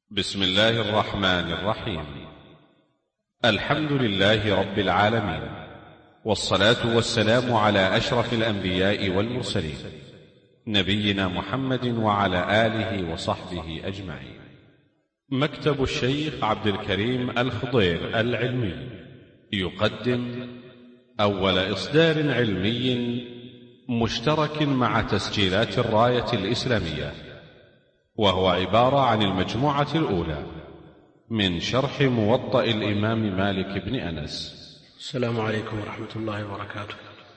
بسم الله الرحمن الرحيم. الحمد لله رب العالمين، والصلاة والسلام على أشرف الأنبياء والمرسلين، نبينا محمد وعلى آله وصحبه أجمعين. مكتب الشيخ عبد الكريم الخضير العلمي يقدم أول إصدار علمي مشترك مع تسجيلات الراية الإسلامية، وهو عبارة عن المجموعة الأولى من شرح موطأ الإمام مالك بن أنس. السلام عليكم ورحمة الله وبركاته.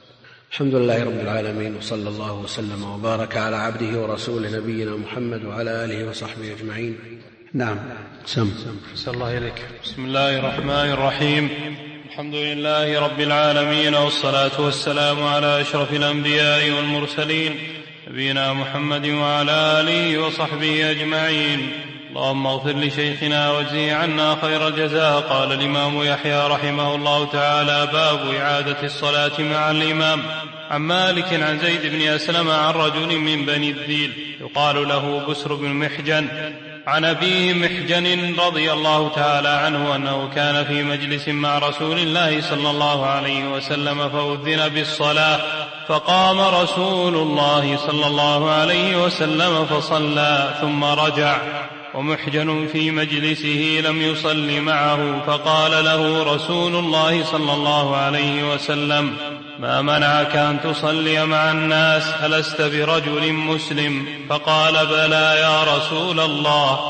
الحمد لله رب العالمين، وصلى الله وسلم وبارك على عبده ورسوله نبينا محمد وعلى آله وصحبه أجمعين. نعم. سم الله إليك. بسم الله الرحمن الرحيم. الحمد لله رب العالمين، والصلاة والسلام على أشرف الأنبياء والمرسلين نبينا محمد وعلى آله وصحبه أجمعين. اللهم اغفر لشيخنا واجزه عنا خير الجزاء. قال الإمام يحيى رحمه الله تعالى: باب إعادة الصلاة مع الإمام. عن مالك عن زيد بن أسلم عن رجل من بني الذيل يقال له بسر بن محجن عن أبيه محجن رضي الله تعالى عنه أنه كان في مجلس مع رسول الله صلى الله عليه وسلم فأذن بالصلاة، فقام رسول الله صلى الله عليه وسلم فصلى ثم رجع، ومحجن في مجلسه لم يصل معه، فقال له رسول الله صلى الله عليه وسلم: ما منعك أن تصلي مع الناس؟ ألست برجل مسلم؟ فقال: بلى يا رسول الله،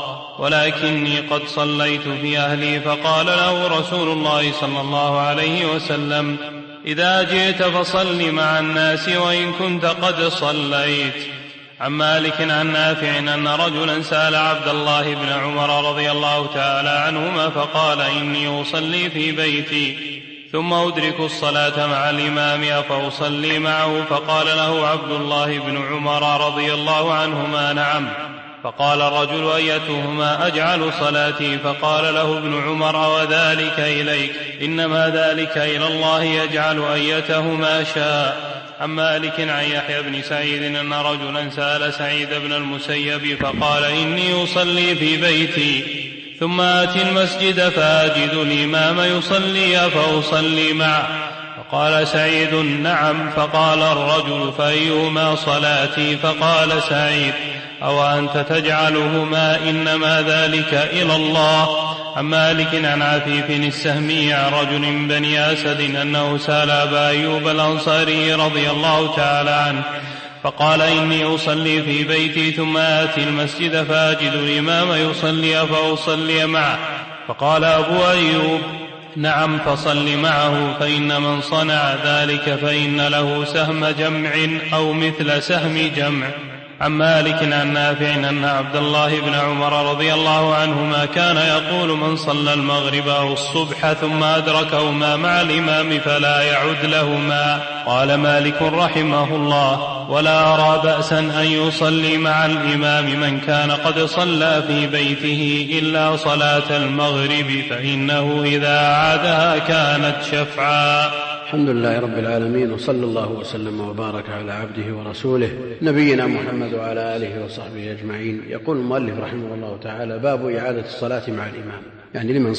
ولكني قد صليت في أهلي. فقال له رسول الله صلى الله عليه وسلم: إذا جئت فصل مع الناس وإن كنت قد صليت. عن مالك عن نافع أن رجلا سأل عبد الله بن عمر رضي الله تعالى عنهما فقال: إني أصلي في بيتي ثم أدرك الصلاة مع الإمام أفأصلي معه؟ فقال له عبد الله بن عمر رضي الله عنهما: نعم. فقال الرجل: أيتهما أجعل صلاتي؟ فقال له ابن عمر: وذلك إليك، إنما ذلك إلى الله يجعل أيتهما شاء. عن مالك عن يحيى بن سعيد أن رجلا سأل سعيد بن المسيب فقال: إني أصلي في بيتي ثم آتي المسجد فأجد الإمام يصلي فأصلي معه. فقال سعيد: نعم. فقال الرجل: فأيهما صلاتي؟ فقال سعيد: أو أنت تجعلهما؟ إنما ذلك إلى الله. عن مالك عن عفيف السهمي عن رجل من بني أسد أنه سأل أبا أيوب الأنصاري رضي الله تعالى عنه فقال: إني أصلي في بيتي ثم آتي المسجد فأجد الإمام يصلي فأصلي معه. فقال أبو أيوب: نعم، فصل معه، فإن من صنع ذلك فإن له سهم جمع أو مثل سهم جمع. عن مالك عن نافع أن عبد الله بن عمر رضي الله عنهما كان يقول: من صلى المغرب أو الصبح ثم أدركهما مع الإمام فلا يعد لهما. قال مالك رحمه الله: ولا أرى بأسا أن يصلي مع الإمام من كان قد صلى في بيته إلا صلاة المغرب، فإنه إذا عادها كانت شفعا. الحمد لله رب العالمين، وصلى الله وسلم وبارك على عبده ورسوله نبينا محمد وعلى آله وصحبه أجمعين. يقول المؤلف رحمه الله تعالى: باب إعادة الصلاة مع الإمام، يعني لمن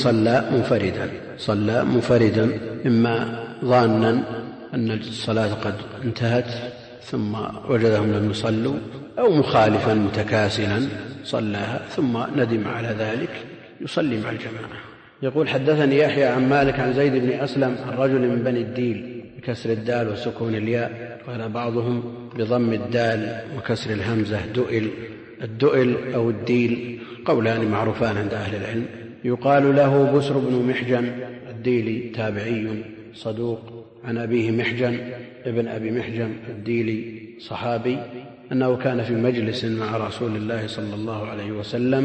صلى منفردا إما ظانا أن الصلاة قد انتهت ثم وجدهم لم يصلوا، أو مخالفا متكاسلا صلاها ثم ندم على ذلك يصلي مع الجماعة. يقول: حدثني يحيى عن مالك عن زيد بن أسلم عن رجل من بني الديل بكسر الدال وسكون الياء، قال بعضهم بضم الدال وكسر الهمزة دؤل. الدؤل أو الديل قولان معروفان عند أهل العلم. يقال له بسر بن محجن الديلي، تابعي صدوق. عن أبيه محجن ابن أبي محجن الديلي صحابي، أنه كان في مجلس مع رسول الله صلى الله عليه وسلم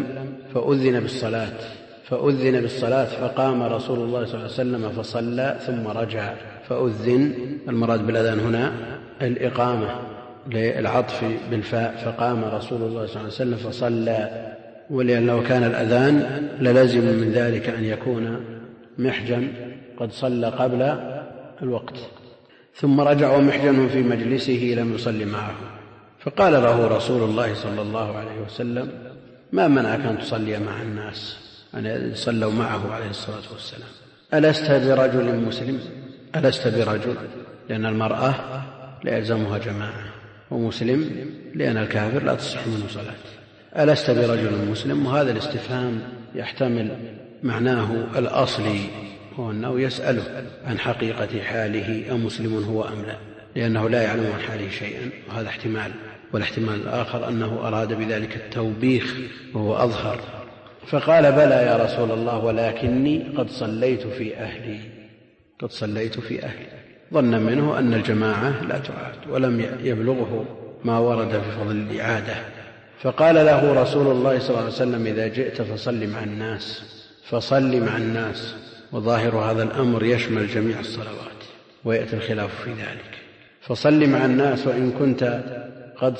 فأذن بالصلاة فقام رسول الله صلى الله عليه وسلم فصلى ثم رجع. فأذن، المراد بالأذان هنا الإقامة للعطف بالفاء، فقام رسول الله صلى الله عليه وسلم فصلى، ولأنه كان الأذان للزم من ذلك أن يكون محجن قد صلى قبل الوقت. ثم رجع ومحجن في مجلسه لم يصل معه، فقال له رسول الله صلى الله عليه وسلم: ما منعك أن تصلي مع الناس أن صلوا معه عليه الصلاة والسلام؟ ألست برجل مسلم؟ ألست برجل؟ لأن المرأة لا يلزمها جماعة، ومسلم لأن الكافر لا تصح منه صلاة. ألست برجل مسلم؟ وهذا الاستفهام يحتمل معناه الأصلي، هو أنه يسأله عن حقيقة حاله أمسلم هو أم لا، لأنه لا يعلم عن حاله شيئا، وهذا احتمال. والاحتمال الآخر أنه أراد بذلك التوبيخ وهو أظهر، فقال بلى يا رسول الله ولكني قد صليت في أهلي، قد صليت في أهلي. ظن منه أن الجماعة لا تعاد، ولم يبلغه ما ورد في فضل الإعادة. فقال له رسول الله صلى الله عليه وسلم إذا جئت فصل مع الناس، فصل مع الناس. وظاهر هذا الأمر يشمل جميع الصلوات، ويأتي الخلاف في ذلك. فصل مع الناس وإن كنت قد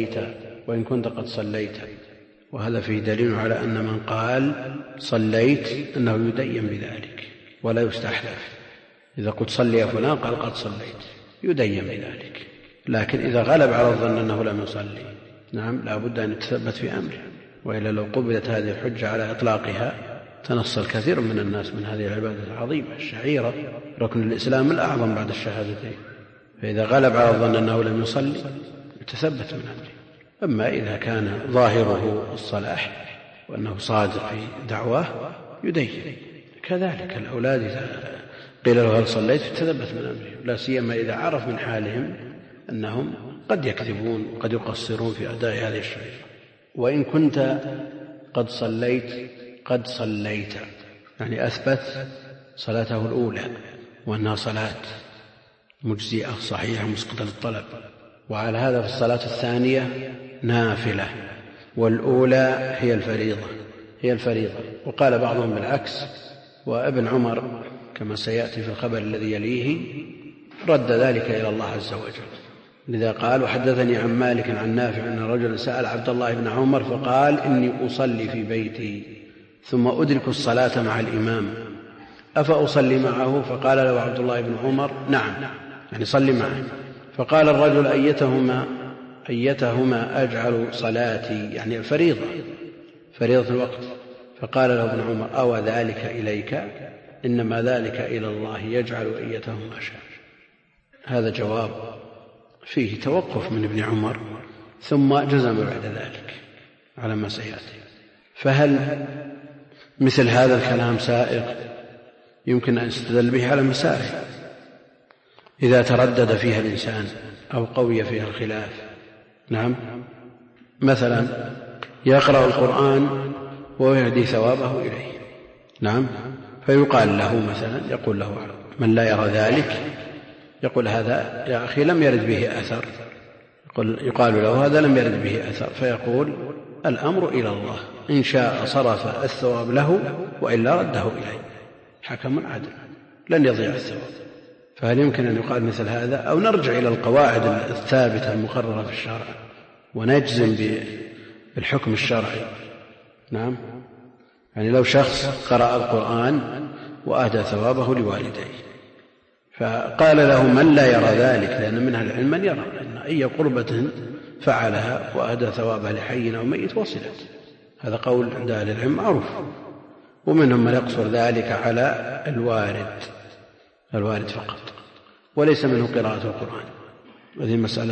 صليت، وهذا فيه دليل على أن من قال صليت أنه يدين بذلك ولا يستحلف. إذا قلت صلي يا فلان قال قد صليت يدين بذلك، لكن إذا غلب على الظن أنه لم يصلي نعم لا بد أن يتثبت في أمره، وإلا لو قبلت هذه الحجة على إطلاقها تنصل كثير من الناس من هذه العبادة العظيمة الشعيرة، ركن الإسلام الأعظم بعد الشهادتين. فإذا غلب على الظن أنه لم يصلي يتثبت من أمره. أما إذا كان ظاهره الصلاح وأنه صادق في دعواه يدين. كذلك الأولاد إذا قيل له هل صليت يتثبت من أمره، لا سيما إذا عرف من حالهم أنهم قد يكذبون وقد يقصرون في أداء هذه الشريعة. وإن كنت قد صليت يعني أثبت صلاته الأولى وأنها صلاة مجزئة صحيحة مسقطة للطلب، وعلى هذا في الصلاة الثانية نافلة، والأولى هي الفريضة. وقال بعضهم بالعكس، وابن عمر كما سيأتي في الخبر الذي يليه رد ذلك إلى الله عز وجل، لذا قال وحدثني عن مالك عن نافع أن رجلا سأل عبد الله بن عمر فقال إني أصلي في بيتي ثم أدرك الصلاة مع الإمام أفأصلي معه؟ فقال له عبد الله بن عمر نعم، يعني صلي معه. فقال الرجل أيتهما أجعل صلاتي، يعني الفريضة فريضة الوقت. فقال له ابن عمر أو ذلك إليك؟ إنما ذلك إلى الله يجعل أيتهما شاء. هذا جواب فيه توقف من ابن عمر ثم جزم بعد ذلك على ما سيأتي. فهل مثل هذا الكلام سائغ يمكن أن يستدل به على مسائل إذا تردد فيها الإنسان أو قوي فيها الخلاف؟ نعم، مثلا يقرأ القرآن ويهدي ثوابه إليه، نعم، فيقال له مثلا يقول له من لا يرى ذلك يقول هذا يا أخي لم يرد به أثر، يقال له هذا لم يرد به أثر، فيقول الأمر إلى الله، إن شاء صرف الثواب له وإلا رده إليه، حكم عدل لن يضيع الثواب. فهل يمكن أن يقال مثل هذا؟ أو نرجع إلى القواعد الثابتة المقررة في الشرع ونجزم بالحكم الشرعي؟ نعم، يعني لو شخص قرأ القرآن وأهدى ثوابه لوالديه فقال له من لا يرى ذلك، لأن من أهل العلم من يرى أن أي قربة فعلها وأهدى ثوابها لحي أو ميت وصلت، هذا قول عند أهل العلم معروف. ومنهم من يقصر ذلك على الوارد فقط وليس منه قراءة القرآن، وهذه مسألة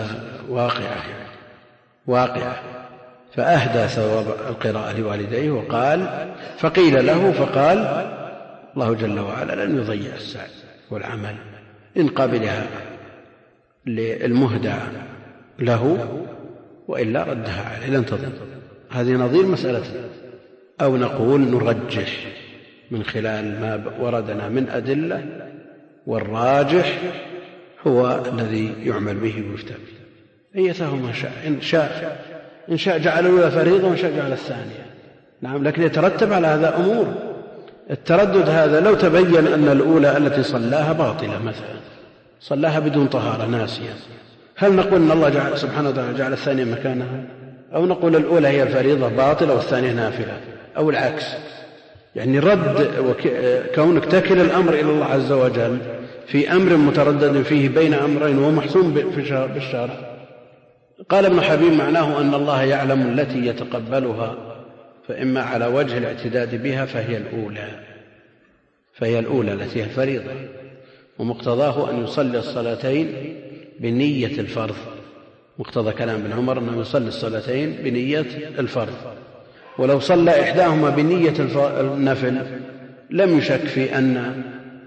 واقعة. فأهدى ثواب القراءة لوالديه وقال فقيل له فقال الله جل وعلا لن يضيع السعي والعمل إن قبلها للمهدى له وإلا ردها عليه لن تضل. هذه نظير مسألة. أو نقول نرجح من خلال ما وردنا من أدلة، والراجح هو الذي يعمل به ويفتى به. أيتهما شاء إن شاء جعل الأولى فريضة وإن شاء جعل الثانية، نعم، لكن يترتب على هذا أمور. التردد هذا لو تبين أن الأولى التي صلاها باطلة مثلا، صلاها بدون طهارة ناسيا، هل نقول أن الله سبحانه وتعالى جعل الثانية مكانها؟ أو نقول الأولى هي الفريضة باطلة والثانية نافلة، أو العكس؟ يعني رد كونك تكل الأمر إلى الله عز وجل في أمر متردد فيه بين أمرين ومحسوم بالشرع. قال ابن حبيب معناه أن الله يعلم التي يتقبلها فإما على وجه الاعتداد بها فهي الأولى التي هي الفريضة، ومقتضاه أن يصلي الصلاتين بنية الفرض. مقتضى كلام ابن عمر أنه يصلي الصلاتين بنية الفرض، ولو صلى إحداهما بنية النفل لم يشك في أن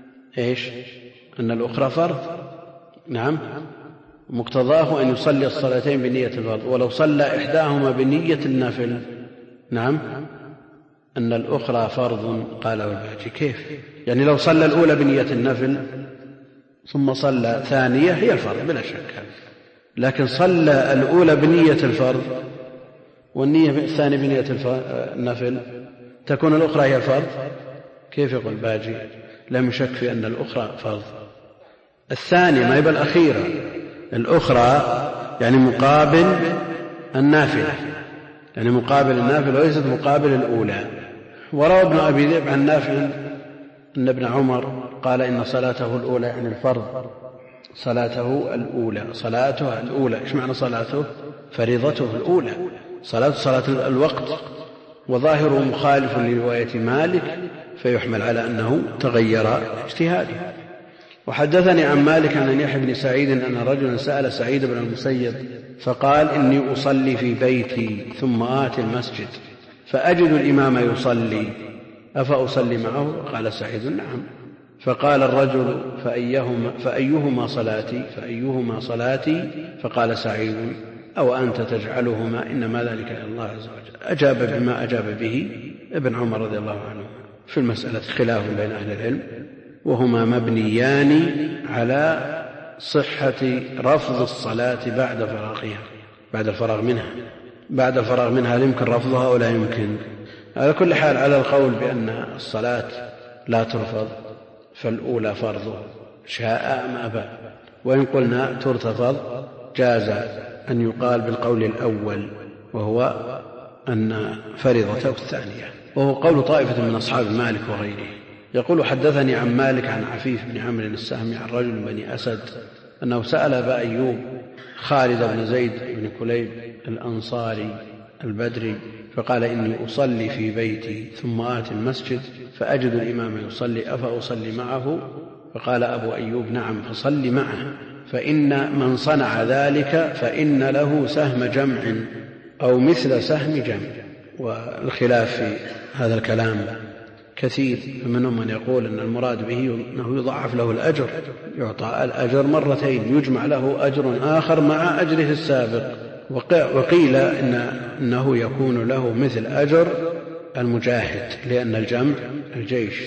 الأخرى فرض. نعم، مقتضاه أن يصلي الصلاتين بنية الفرض، ولو صلى إحداهما بنية النفل نعم أن الأخرى فرض. قال الباجي كيف؟ يعني لو صلى الأولى بنية النفل ثم صلى ثانية هي الفرض بلا شك، لكن صلى الأولى بنية الفرض والنية الثانية بنية النفل تكون الأخرى هي الفرض. كيف يقول الباجي؟ لم يشك في أن الأخرى فرض. الثانية ما يبقى الأخيرة، الأخرى يعني مقابل النافلة، يعني مقابل النافلة وليست مقابل الأولى. وروى ابن أبي ذئب عن نافع أن ابن عمر قال إن صلاته الأولى يعني الفرض، صلاته الأولى. إيش معنى صلاته؟ فريضته الأولى، صلاة الوقت، وظاهره مخالف لرواية مالك فيحمل على أنه تغير اجتهاده. وحدثني عن مالك عن يحيى بن سعيد أن رجلا سأل سعيد بن المسيب فقال إني أصلي في بيتي ثم آتي المسجد فأجد الإمام يصلي أفأصلي معه؟ قال سعيد نعم. فقال الرجل فأيهما صلاتي؟ فقال سعيد أو أنت تجعلهما إنما ذلك إلى الله عز وجل. أجاب بما أجاب به ابن عمر رضي الله عنه. في المسألة خلاف بين أهل العلم، وهما مبنيان على صحة رفض الصلاة بعد الفراغ منها هل يمكن رفضها أو لا يمكن؟ على كل حال على القول بأن الصلاة لا ترفض فالأولى فرض شاء أم أبى، وإن قلنا ترتفض جاز أن يقال بالقول الأول وهو أن فريضته الثانية، وهو قول طائفة من أصحاب مالك وغيره. يقول حدثني عن مالك عن عفيف بن عمرو السهمي عن رجل من بني أسد أنه سأل أبا أيوب خالد بن زيد بن كليب الأنصاري البدري فقال إني أصلي في بيتي ثم آتي المسجد فأجد الإمام يصلي أفأصلي معه؟ فقال أبو أيوب نعم فصل معه، فإن من صنع ذلك فإن له سهم جمع أو مثل سهم جمع. والخلاف في هذا الكلام كثير، فمنهم من يقول أن المراد به أنه يضاعف له الأجر، يعطى الأجر مرتين، يجمع له أجر آخر مع أجره السابق. وقيل إنه يكون له مثل أجر المجاهد، لأن الجمع الجيش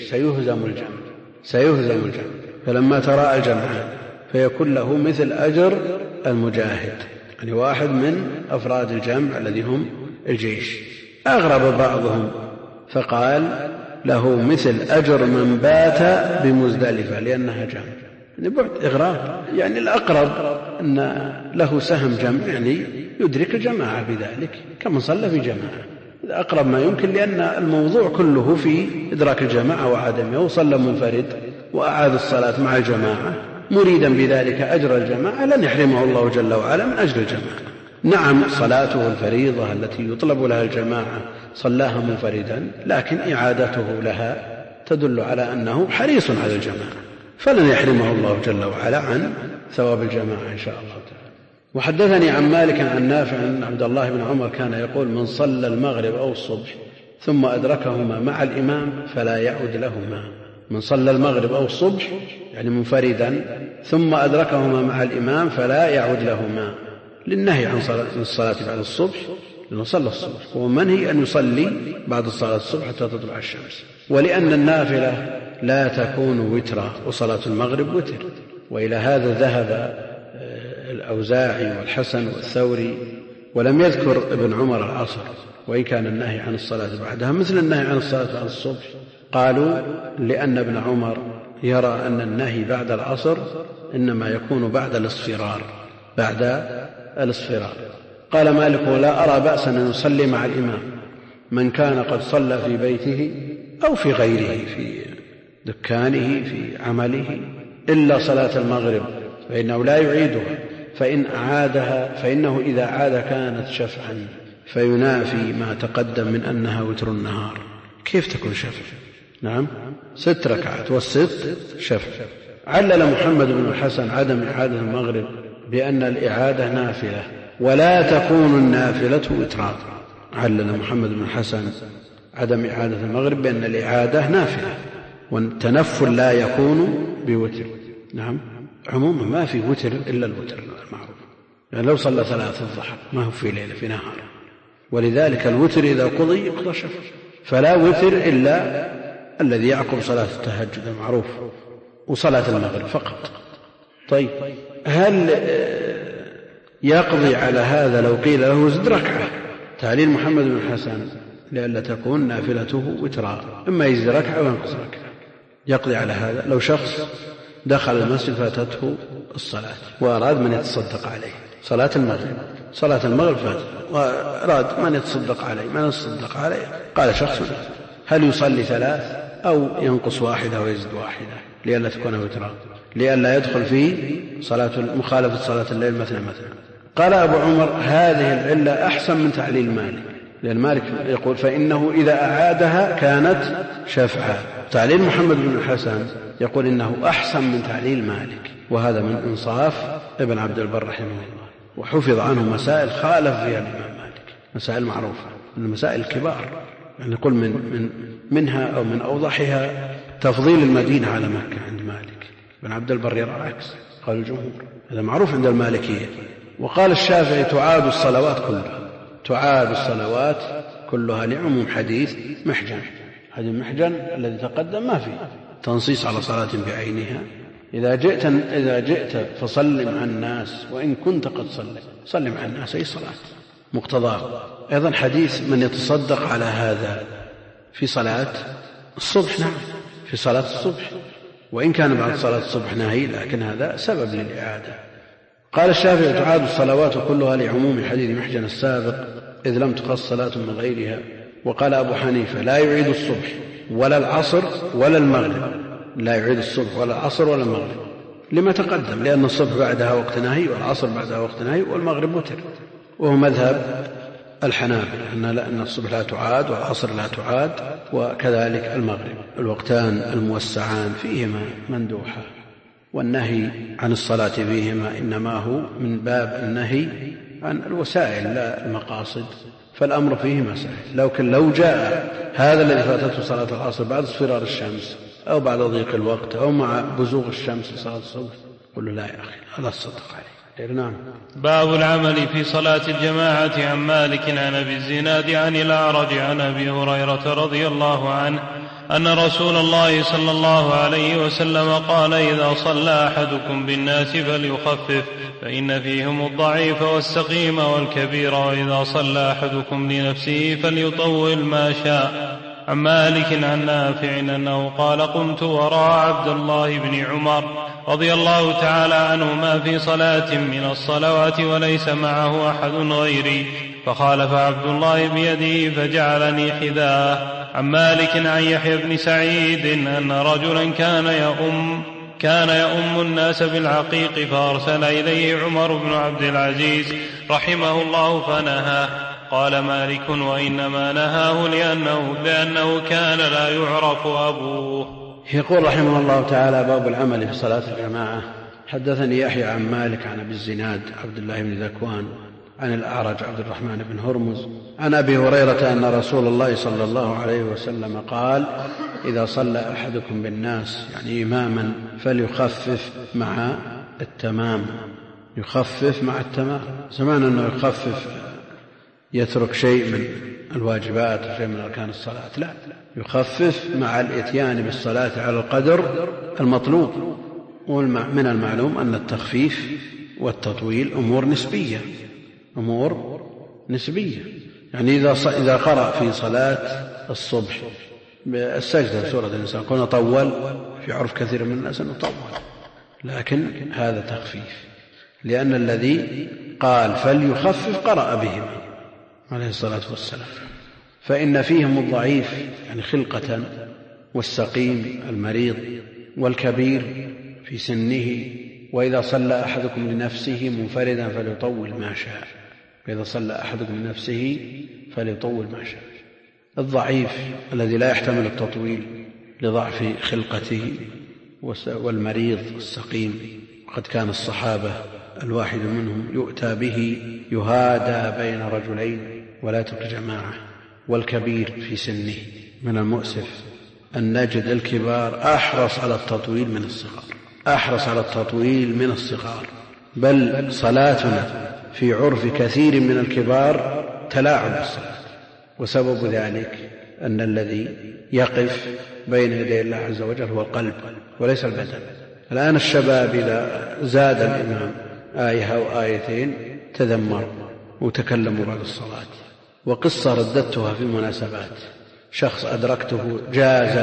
سيهزم الجمع فلما تراءى الجمعان فيكون له مثل أجر المجاهد، يعني واحد من أفراد الجمع الذي هم الجيش. أغرب بعضهم فقال له مثل أجر من بات بمزدلفة لأنها جمع، يعني بعد إغراب، يعني الأقرب أن له سهم جمع يعني يدرك الجماعة بذلك كما صلى في جماعة، أقرب ما يمكن، لأن الموضوع كله في إدراك الجماعة وعدمه، وصلى منفرد وأعاد الصلاة مع الجماعة مريدا بذلك أجر الجماعة لن يحرمه الله جل وعلا من أجر الجماعة. نعم صلاته الفريضة التي يطلب لها الجماعة صلاها منفردا، لكن إعادته لها تدل على أنه حريص على الجماعة، فلن يحرمه الله جل وعلا عن ثواب الجماعة إن شاء الله تعالى. وحدثني عن مالك عن نافع أن عبد الله بن عمر كان يقول من صلى المغرب أو الصبح ثم أدركهما مع الإمام فلا يعود لهما. من صلى المغرب أو الصبح يعني منفردا ثم أدركهما مع الإمام فلا يعود لهما، للنهي عن الصلاة بعد الصبح، لأنه صلى الصبح، ومنهي أن يصلي بعد الصلاة الصبح حتى تطلع الشمس، ولأن النافلة لا تكون وترا وصلاة المغرب وتر. وإلى هذا ذهب الأوزاعي والحسن والثوري، ولم يذكر ابن عمر العصر، وإن كان النهي عن الصلاة بعدها مثل النهي عن الصلاة بعد الصبح. قالوا لأن ابن عمر يرى أن النهي بعد العصر إنما يكون بعد الاصفرار. قال مالك ولا أرى بأسا أن يصلي مع الإمام من كان قد صلى في بيته أو في غيره، في دكانه في عمله، إلا صلاة المغرب فإنه لا يعيدها، فإنه إذا عاد كانت شفعا، فينافي ما تقدم من أنها وتر النهار، كيف تكون شفع؟ نعم 6 ركعات والست شفع. علل محمد بن الحسن عدم إعادة المغرب بأن الإعادة نافلة ولا تكون النافلة وترا. علل محمد بن الحسن عدم إعادة المغرب بأن الإعادة نافلة والتنفل لا يكون بوتر. نعم عموما ما في وتر إلا الوتر المعروف، يعني لو صلى 3 الضحى ما هو في ليلة في نهار، ولذلك الوتر إذا قضي يقضى شفع، فلا وتر إلا الذي يعقب صلاة التهجد المعروف وصلاة المغرب فقط. طيب هل يقضي على هذا لو قيل له زد ركعة؟ تعليل محمد بن الحسن لئلا تكون نافلته وترا، إما يزيد ركعة وينقص ركعة. يقضي على هذا لو شخص دخل المسجد فاتته الصلاة وأراد من يتصدق عليه، صلاة المغرب فاتته وأراد من يتصدق عليه، قال شخص هل يصلي 3 أو ينقص 1 ويزيد 1 لئلا تكون وترا، لئلا يدخل في مخالفة صلاة الليل مثلا. قال أبو عمر هذه العلة أحسن من تعليل مالك، لأن مالك يقول فإنه إذا أعادها كانت شفعا. تعليل محمد بن الحسن يقول إنه أحسن من تعليل مالك، وهذا من إنصاف ابن عبد البر رحمه الله. وحفظ عنه مسائل خالف فيها الإمام مالك، مسائل معروفة من المسائل الكبار، يعني نقول منها أو من أوضحها تفضيل المدينة على مكة عند مالك. ابن عبد البر يرى العكس، قال الجمهور، هذا معروف عند المالكية. وقال الشافعي تعاد الصلوات كلها لعموم حديث محجن. هذا المحجن الذي تقدم ما فيه تنصيص على صلاة بعينها. إذا جئت فصل مع الناس وإن كنت قد صل مع الناس أي صلاة مقتضاه. أيضا حديث من يتصدق على هذا في صلاة الصبح، نعم في صلاة الصبح، وإن كان بعد صلاة الصبح نهي لكن هذا سبب للإعادة. قال الشافعي تعاد الصلوات كلها لعموم حديث محجن السابق إذ لم تخص صلاة من غيرها. وقال أبو حنيفة لا يعيد الصبح ولا العصر ولا المغرب، لا يعيد الصبح ولا العصر ولا المغرب لما تقدم، لأن الصبح بعدها وقت نهي والعصر بعدها وقت نهي والمغرب وتر. وهو مذهب الحنابلة أن الصبح لا تعاد والعصر لا تعاد وكذلك المغرب. الوقتان الموسعان فيهما مندوحة، والنهي عن الصلاة فيهما إنما هو من باب النهي عن الوسائل لا المقاصد، فالأمر فيهما سهل. لكن لو جاء هذا الذي فاتته صلاة العصر بعد اصفرار الشمس أو بعد ضيق الوقت أو مع بزوغ الشمس لصلاة الصبح، قل له لا يا أخي هذا الصدق عليه. نعم. باب العمل في صلاة الجماعة. عن مالك عن أبي الزناد عن الأعرج عن أبي هريرة رضي الله عنه أن رسول الله صلى الله عليه وسلم قال إذا صلى أحدكم بالناس فليخفف فإن فيهم الضعيف والسقيم والكبير، وإذا صلى أحدكم لنفسه فليطول ما شاء. عن مالك عن نافع أنه قال قمت وراء عبد الله بن عمر رضي الله تعالى عنهما في صلاة من الصلوات وليس معه أحد غيري، فخالف عبد الله بيده فجعلني حذاءه. عن مالك عن يحيى بن سعيد أن رجلا كان يؤم الناس بالعقيق فأرسل إليه عمر بن عبد العزيز رحمه الله فنهاه. قال مالك وإنما نهاه لأنه كان لا يعرف أبوه. يقول رحمه الله تعالى باب العمل في صلاة الجماعة. حدثني يحيى عن مالك عن أبي الزناد عبد الله بن ذكوان عن الأعرج عبد الرحمن بن هرمز عن أبي هريرة أن رسول الله صلى الله عليه وسلم قال إذا صلى أحدكم بالناس يعني إماما فليخفف مع التمام. يخفف مع التمام، سمعنا أنه يخفف يترك شيء من الواجبات وشيء من أركان الصلاة، لا، يخفف مع الإتيان بالصلاة على القدر المطلوب. ومن المعلوم أن التخفيف والتطويل أمور نسبية. يعني إذا قرأ في صلاة الصبح بالسجدة سورة الإنسان كنا طول، في عرف كثير من الناس أنه طول، لكن هذا تخفيف، لأن الذي قال فليخفف قرأ بهم عليه الصلاة والسلام. فإن فيهم الضعيف يعني خلقة، والسقيم المريض، والكبير في سنه. وإذا صلى أحدكم لنفسه منفردا فليطول ما شاء. فإذا صلى أحدكم لنفسه فليطول ما شاء. الضعيف الذي لا يحتمل التطويل لضعف خلقته والمريض السقيم، وقد كان الصحابة الواحد منهم يؤتى به يهادى بين رجلين ولا تبقى جماعة، والكبير في سنه. من المؤسف أن نجد الكبار أحرص على التطويل من الصغار، أحرص على التطويل من الصغار، بل صلاتنا في عرف كثير من الكبار تلاعب بالصلاة، وسبب ذلك أن الذي يقف بين يدي الله عز وجل هو القلب وليس البدن. الآن الشباب إذا زاد الإمام آية أو آيتين تذمروا وتكلموا بعد الصلاة. وقصة رددتها في مناسبات، شخص أدركته جاز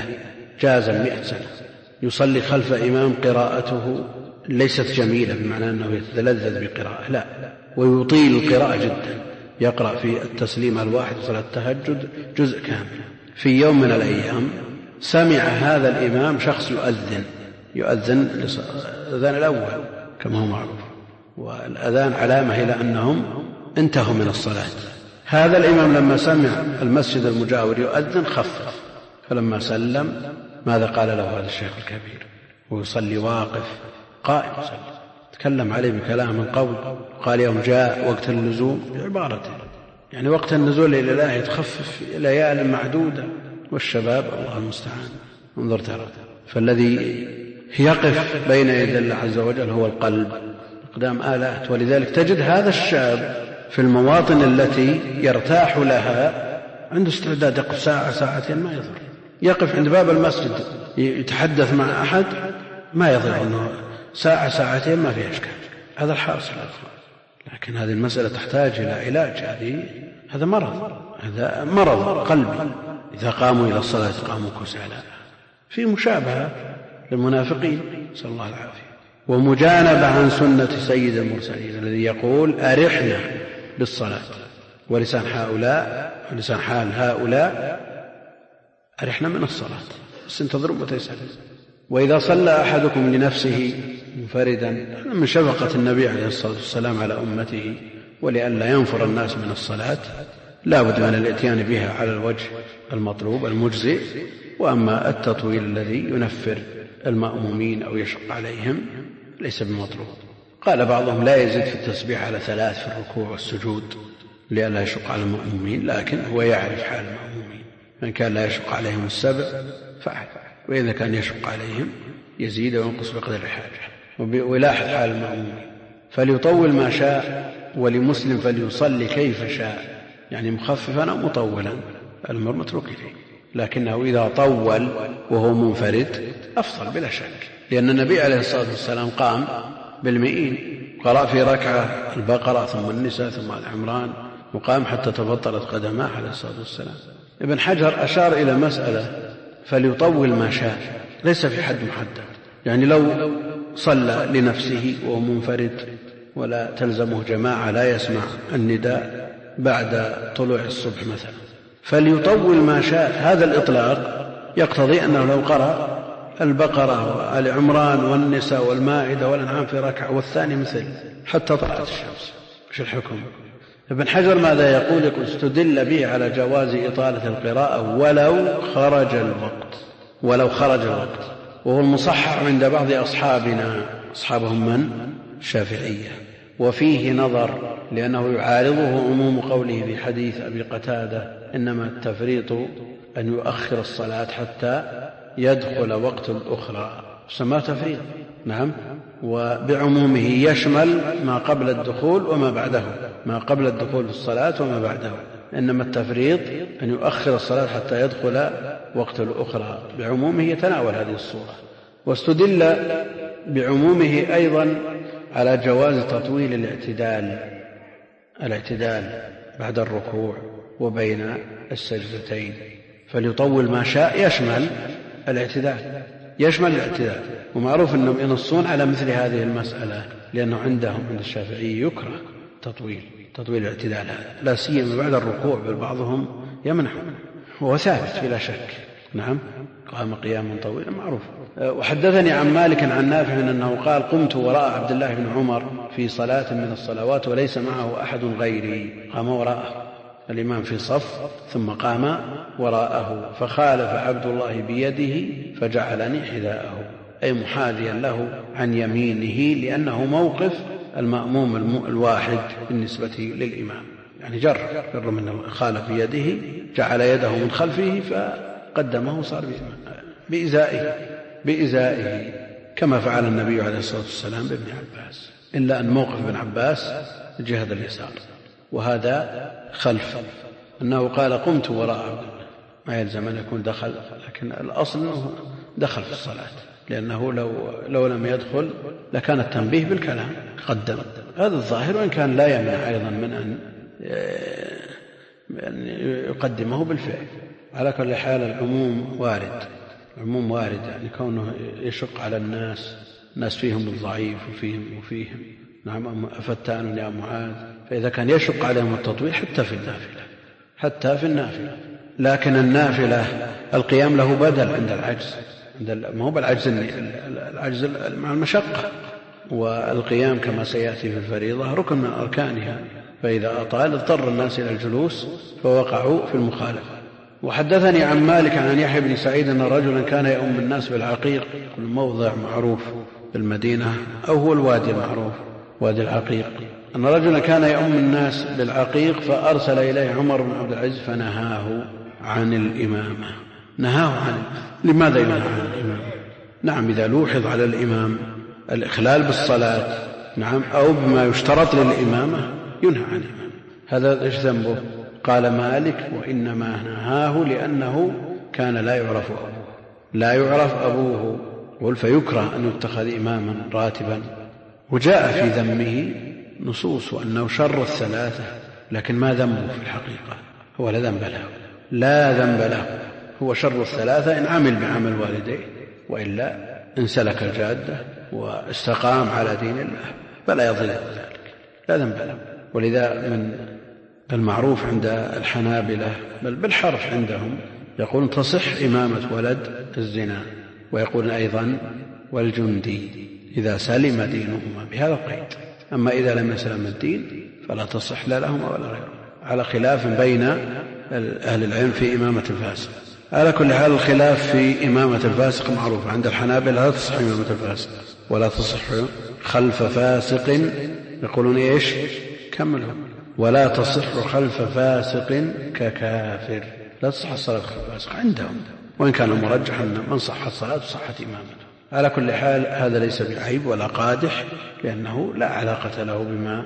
100 سنة يصلي خلف إمام قراءته ليست جميلة بمعنى أنه يتلذذ بقراءة، لا، ويطيل القراءة جدا، يقرأ في التسليم الواحد صلاة التهجد جزء كامل. في يوم من الأيام سمع هذا الإمام شخص يؤذن الأذان الأول كما هو معروف، والأذان علامة إلى أنهم انتهوا من الصلاة. هذا الإمام لما سمع المسجد المجاور يؤذن خفف، فلما سلم ماذا قال له هذا الشيخ الكبير ويصلي واقف قائم يصلي؟ تكلم عليه بكلام قوي، قال يوم جاء وقت اللزوم بعبارته، يعني وقت النزول إلى الله يتخفف ليال معدودة، والشباب الله المستعان انظر ترى. فالذي يقف بين يدي الله عز وجل هو القلب أقدام آلات، ولذلك تجد هذا الشاب في المواطن التي يرتاح لها عنده استعداد يقف ساعة ساعتين ما يضر، يقف عند باب المسجد يتحدث مع أحد ما يضر، أنه ساعة ساعتين ما فيها إشكال، هذا الحاصل. لكن هذه المسألة تحتاج إلى علاج، هذا مرض قلبي. إذا قاموا إلى الصلاة قاموا كسالى، في مشابهة للمنافقين نسأل الله العافية، ومجانبة عن سنة سيد المرسلين الذي يقول أرحنا بالصلاة، ولسان حال هؤلاء أرحنا من الصلاة، بس انتظروا متى يسأل. وإذا صلى أحدكم لنفسه منفردا، من شفقة النبي عليه الصلاة والسلام على أمته ولئلا ينفر الناس من الصلاة لا بد من الاتيان بها على الوجه المطلوب المجزئ. وأما التطويل الذي ينفر المأمومين أو يشق عليهم ليس بمطلوب. قال بعضهم لا يزيد في التسبيح على 3 في الركوع والسجود لئلا يشق على المأمومين، لكن هو يعرف حال المأمومين، فإن كان لا يشق عليهم 7 فعل، وإذا كان يشق عليهم يزيد وينقص بقدر الحاجة، ويلاحظ حال المأمومين. فليطول ما شاء، ولمسلم فليصلي كيف شاء، يعني مخففا أو مطولا، الأمر متروك فيه. لكنه إذا طول وهو منفرد أفضل بلا شك، لأن النبي عليه الصلاة والسلام قام بال100، قرأ في ركعة البقرة ثم النساء ثم العمران، وقام حتى تبطلت قدماه عليه الصلاة والسلام. ابن حجر أشار إلى مسألة فليطول ما شاء، ليس في حد محدد، يعني لو صلى لنفسه وهو منفرد ولا تلزمه جماعة لا يسمع النداء بعد طلوع الصبح مثلا فليطول ما شاء، هذا الإطلاق يقتضي أنه لو قرأ البقرة والعمران والنساء والمائدة والأنعام في ركعة والثاني مثل حتى طلعت الشمس، ايش الحكم؟ ابن حجر ماذا يقول؟ يقول استدل به على جواز إطالة القراءة ولو خرج الوقت، وهو المصحح عند بعض أصحابنا، أصحابهم من؟ الشافعية، وفيه نظر، لأنه يعارضه عموم قوله في حديث أبي قتادة إنما التفريط أن يؤخر الصلاة حتى يدخل وقت الأخرى، سماه تفريط، نعم، وبعمومه يشمل ما قبل الدخول وما بعده، ما قبل الدخول في الصلاة وما بعده. إنما التفريط أن يؤخر الصلاة حتى يدخل وقت الأخرى، بعمومه يتناول هذه الصورة. واستدل بعمومه أيضا على جواز تطويل الاعتدال بعد الركوع وبين السجدتين، فليطول ما شاء يشمل الاعتدال، ومعروف أنهم ينصون على مثل هذه المسألة، لأنه عندهم عند الشافعي يكره تطويل الاعتدال هذا، لا سيما بعد الركوع، بل بعضهم يمنح، وهو ثابت بلا شك، نعم، قام قياما طويلا معروف. وحدثني عن مالك عن نافع أنه قال قمت وراء عبد الله بن عمر في صلاة من الصلوات وليس معه أحد غيري، قام وراءه الإمام في صف ثم قام وراءه، فخالف عبد الله بيده فجعلني حذاءه، أي محاذيا له عن يمينه، لأنه موقف المأموم الواحد بالنسبة للإمام، يعني جر من خالف بيده، جعل يده من خلفه فقدمه، صار بإزائه كما فعل النبي عليه الصلاة والسلام بابن عباس، إلا أن موقف ابن عباس جهة اليسار وهذا خلف، أنه قال قمت وراء عبد الله، ما يلزم أن يكون دخل، لكن الأصل أنه دخل في الصلاة، لأنه لو لم يدخل لكان التنبيه بالكلام قدم، هذا الظاهر، وإن كان لا يمنع أيضا من أن يقدمه بالفعل. على كل حال العموم وارد، يعني كونه يشق على الناس فيهم الضعيف وفيهم نعم أفتان يا معاذ، فإذا كان يشق عليهم التطويل حتى في النافلة، لكن النافلة القيام له بدل عند العجز، ما هو بالعجز العجز مع المشقة، والقيام كما سيأتي في الفريضة ركن من أركانها، فإذا أطال اضطر الناس إلى الجلوس فوقعوا في المخالفة. وحدثني عن مالك عن يحيى بن سعيد أن رجلا كان يؤم الناس بالعقيق، موضع معروف بالمدينة أو هو الوادي المعروف وادي العقيق، أن رجلا كان يؤم الناس بالعقيق فأرسل إليه عمر بن عبد العزيز فنهاه عن الإمامة. لماذا ينهى عن الإمامة؟ نعم، إذا لوحظ على الإمام الإخلال بالصلاة نعم أو بما يشترط للإمامة ينهى عن الإمامة. هذا إيش ذنبه؟ قال مالك وإنما نهاه لأنه كان لا يعرف أبوه، قل فيكره أن يتخذ إماما راتبا. وجاء في ذمه نصوص وأنه شر الثلاثة، لكن ما ذنبه في الحقيقة؟ هو لا ذنب له، هو شر الثلاثة إن عمل بعمل والديه، وإلا إن سلك الجادة واستقام على دين الله فلا يضل ذلك، لا ذنب له. ولذا من المعروف عند الحنابلة بل بالحرف عندهم يقولون تصح إمامة ولد الزنا، ويقولون أيضا والجندي إذا سلم دينهما، بهذا القيد. أما إذا لم يسلم الدين فلا تصح لا لهما ولا غيرهم، على خلاف بين أهل العلم في إمامة الفاسق. على كل حال الخلاف في إمامة الفاسق معروف عند الحنابلة، لا تصح إمامة الفاسق ولا تصح خلف فاسق، يقولون إيش؟ كملهم، ولا تصح خلف فاسق ككافر، لا تصح الصلاة خلف فاسق عندهم، وإن كان المرجح أن من صحت صلاته صحت إمامته. على كل حال هذا ليس بعيب ولا قادح، لأنه لا علاقة له بما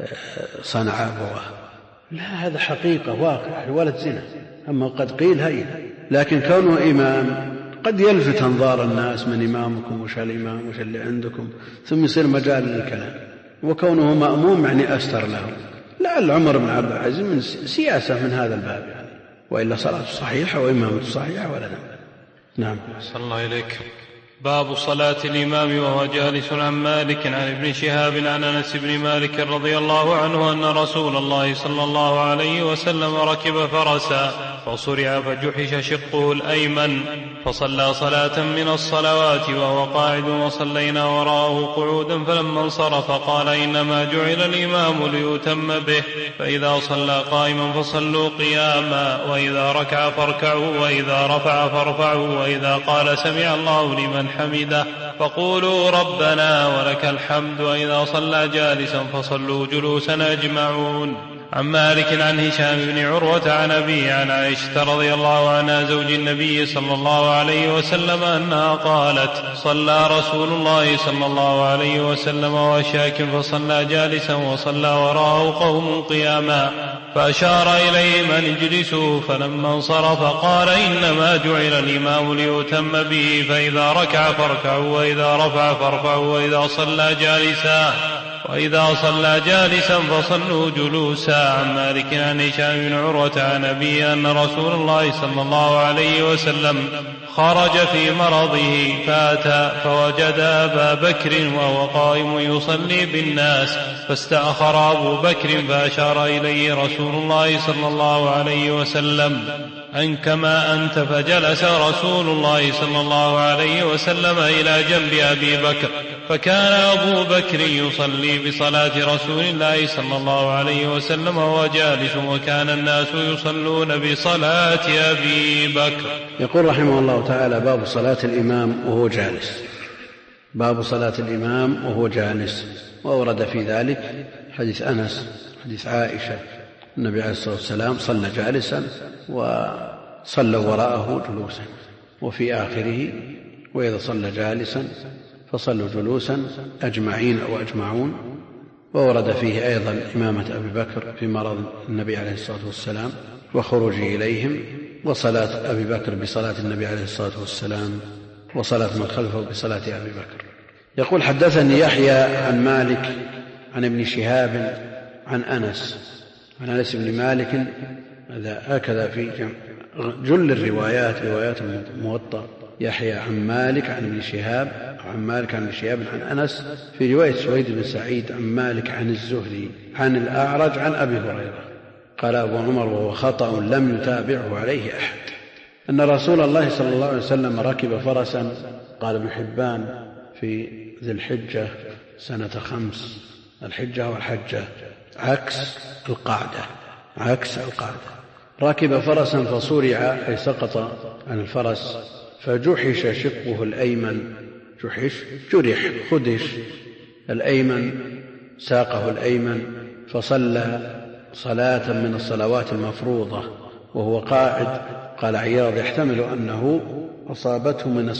صنع أبواه، لا، هذا حقيقة واقع، ولد زنا. أما قد قيل هين، لكن كونه إمام قد يلفت أنظار الناس من إمامكم وش الإمام وش اللي عندكم، ثم يصير مجال للكلام. وكونه مأموم يعني أستر له، لعل عمر بن عبد العزيز من سياسة من هذا الباب يعني، وإلا صلاة صحيحة وإمامة صحيحة ولا نعم. صلى الله إليك. باب صلاة الإمام وهو جالس. عن مالك عن ابن شهاب عن أنس بن مالك رضي الله عنه أن رسول الله صلى الله عليه وسلم ركب فرسا فصرع فجحش شقه الأيمن فصلى صلاة من الصلوات وهو قاعد، وصلينا وراءه قعودا، فلما انصرف قال إنما جعل الإمام ليتم به، فإذا صلى قائما فصلوا قياما، وإذا ركع فاركعوا، وإذا رفع فارفعوا، وإذا قال سمع الله لمن حمده فقولوا ربنا ولك الحمد، وإذا صلى جالسا فصلوا جلوسا أجمعون. عن مالك عن هشام بن عروة عن أبيه عن عائشة رضي الله عنها زوج النبي صلى الله عليه وسلم أنها قالت صلى رسول الله صلى الله عليه وسلم وشاك فصلى جالسا وصلى وراءه قوم قياما، فأشار إليهم أن اجلسوا، فلما انصرف قال إنما جعل الإمام ليتم به، فإذا ركع فاركعوا، وإذا رفع فارفعوا، وإذا صلى جالسا فصلوا جلوسا. عن مالك عن هشام بن عروة عن أبيه أن رسول الله صلى الله عليه وسلم خرج في مرضه فأتى فوجد أبا بكر وهو قائم يصلي بالناس، فاستأخر أبو بكر فأشار إليه رسول الله صلى الله عليه وسلم أن كما أنت، فجلس رسول الله صلى الله عليه وسلم إلى جنب أبي بكر، فكان أبو بكر يصلي بصلاة رسول الله صلى الله عليه وسلم وهو جالس، وكان الناس يصلون بصلاة أبي بكر. يقول رحمه الله تعالى: باب صلاة الإمام وهو جالس. باب صلاة الإمام وهو جالس. وأورد في ذلك حديث أنس، حديث عائشة، النبي عليه الصلاة والسلام صلى جالسا وصلوا وراءه جلوسا، وفي آخره: وإذا صلى جالسا فصلوا جلوسا أجمعين أو أجمعون. وورد فيه أيضا إمامة أبي بكر في مرض النبي عليه الصلاة والسلام وخروجه إليهم، وصلاة أبي بكر بصلاة النبي عليه الصلاة والسلام، وصلاة من خلفه بصلاة أبي بكر. يقول: حدثني يحيى عن مالك عن ابن شهاب عن أنس بن مالك. هكذا في جل الروايات، روايات الموطأ: يحيى عن مالك عن ابن شهاب، عن مالك عن ابن شهاب عن أنس. في رواية سويد بن سعيد عن مالك عن الزهري عن الأعرج عن أبي هريرة. قال أبو عمر وهو خطأ لم يتابعه عليه أحد: أن رسول الله صلى الله عليه وسلم ركب فرسا، قال ابن حبان، في ذي الحجة سنة 5، الحجة والحجة عكس القعدة. ركب فرسا فصرع، أي سقط عن الفرس، فجحش شقه الأيمن، جرح خدش الأيمن، ساقه الأيمن، فصلى صلاة من الصلوات المفروضة وهو قاعد. قال عياض: يحتمل أنه أصابه من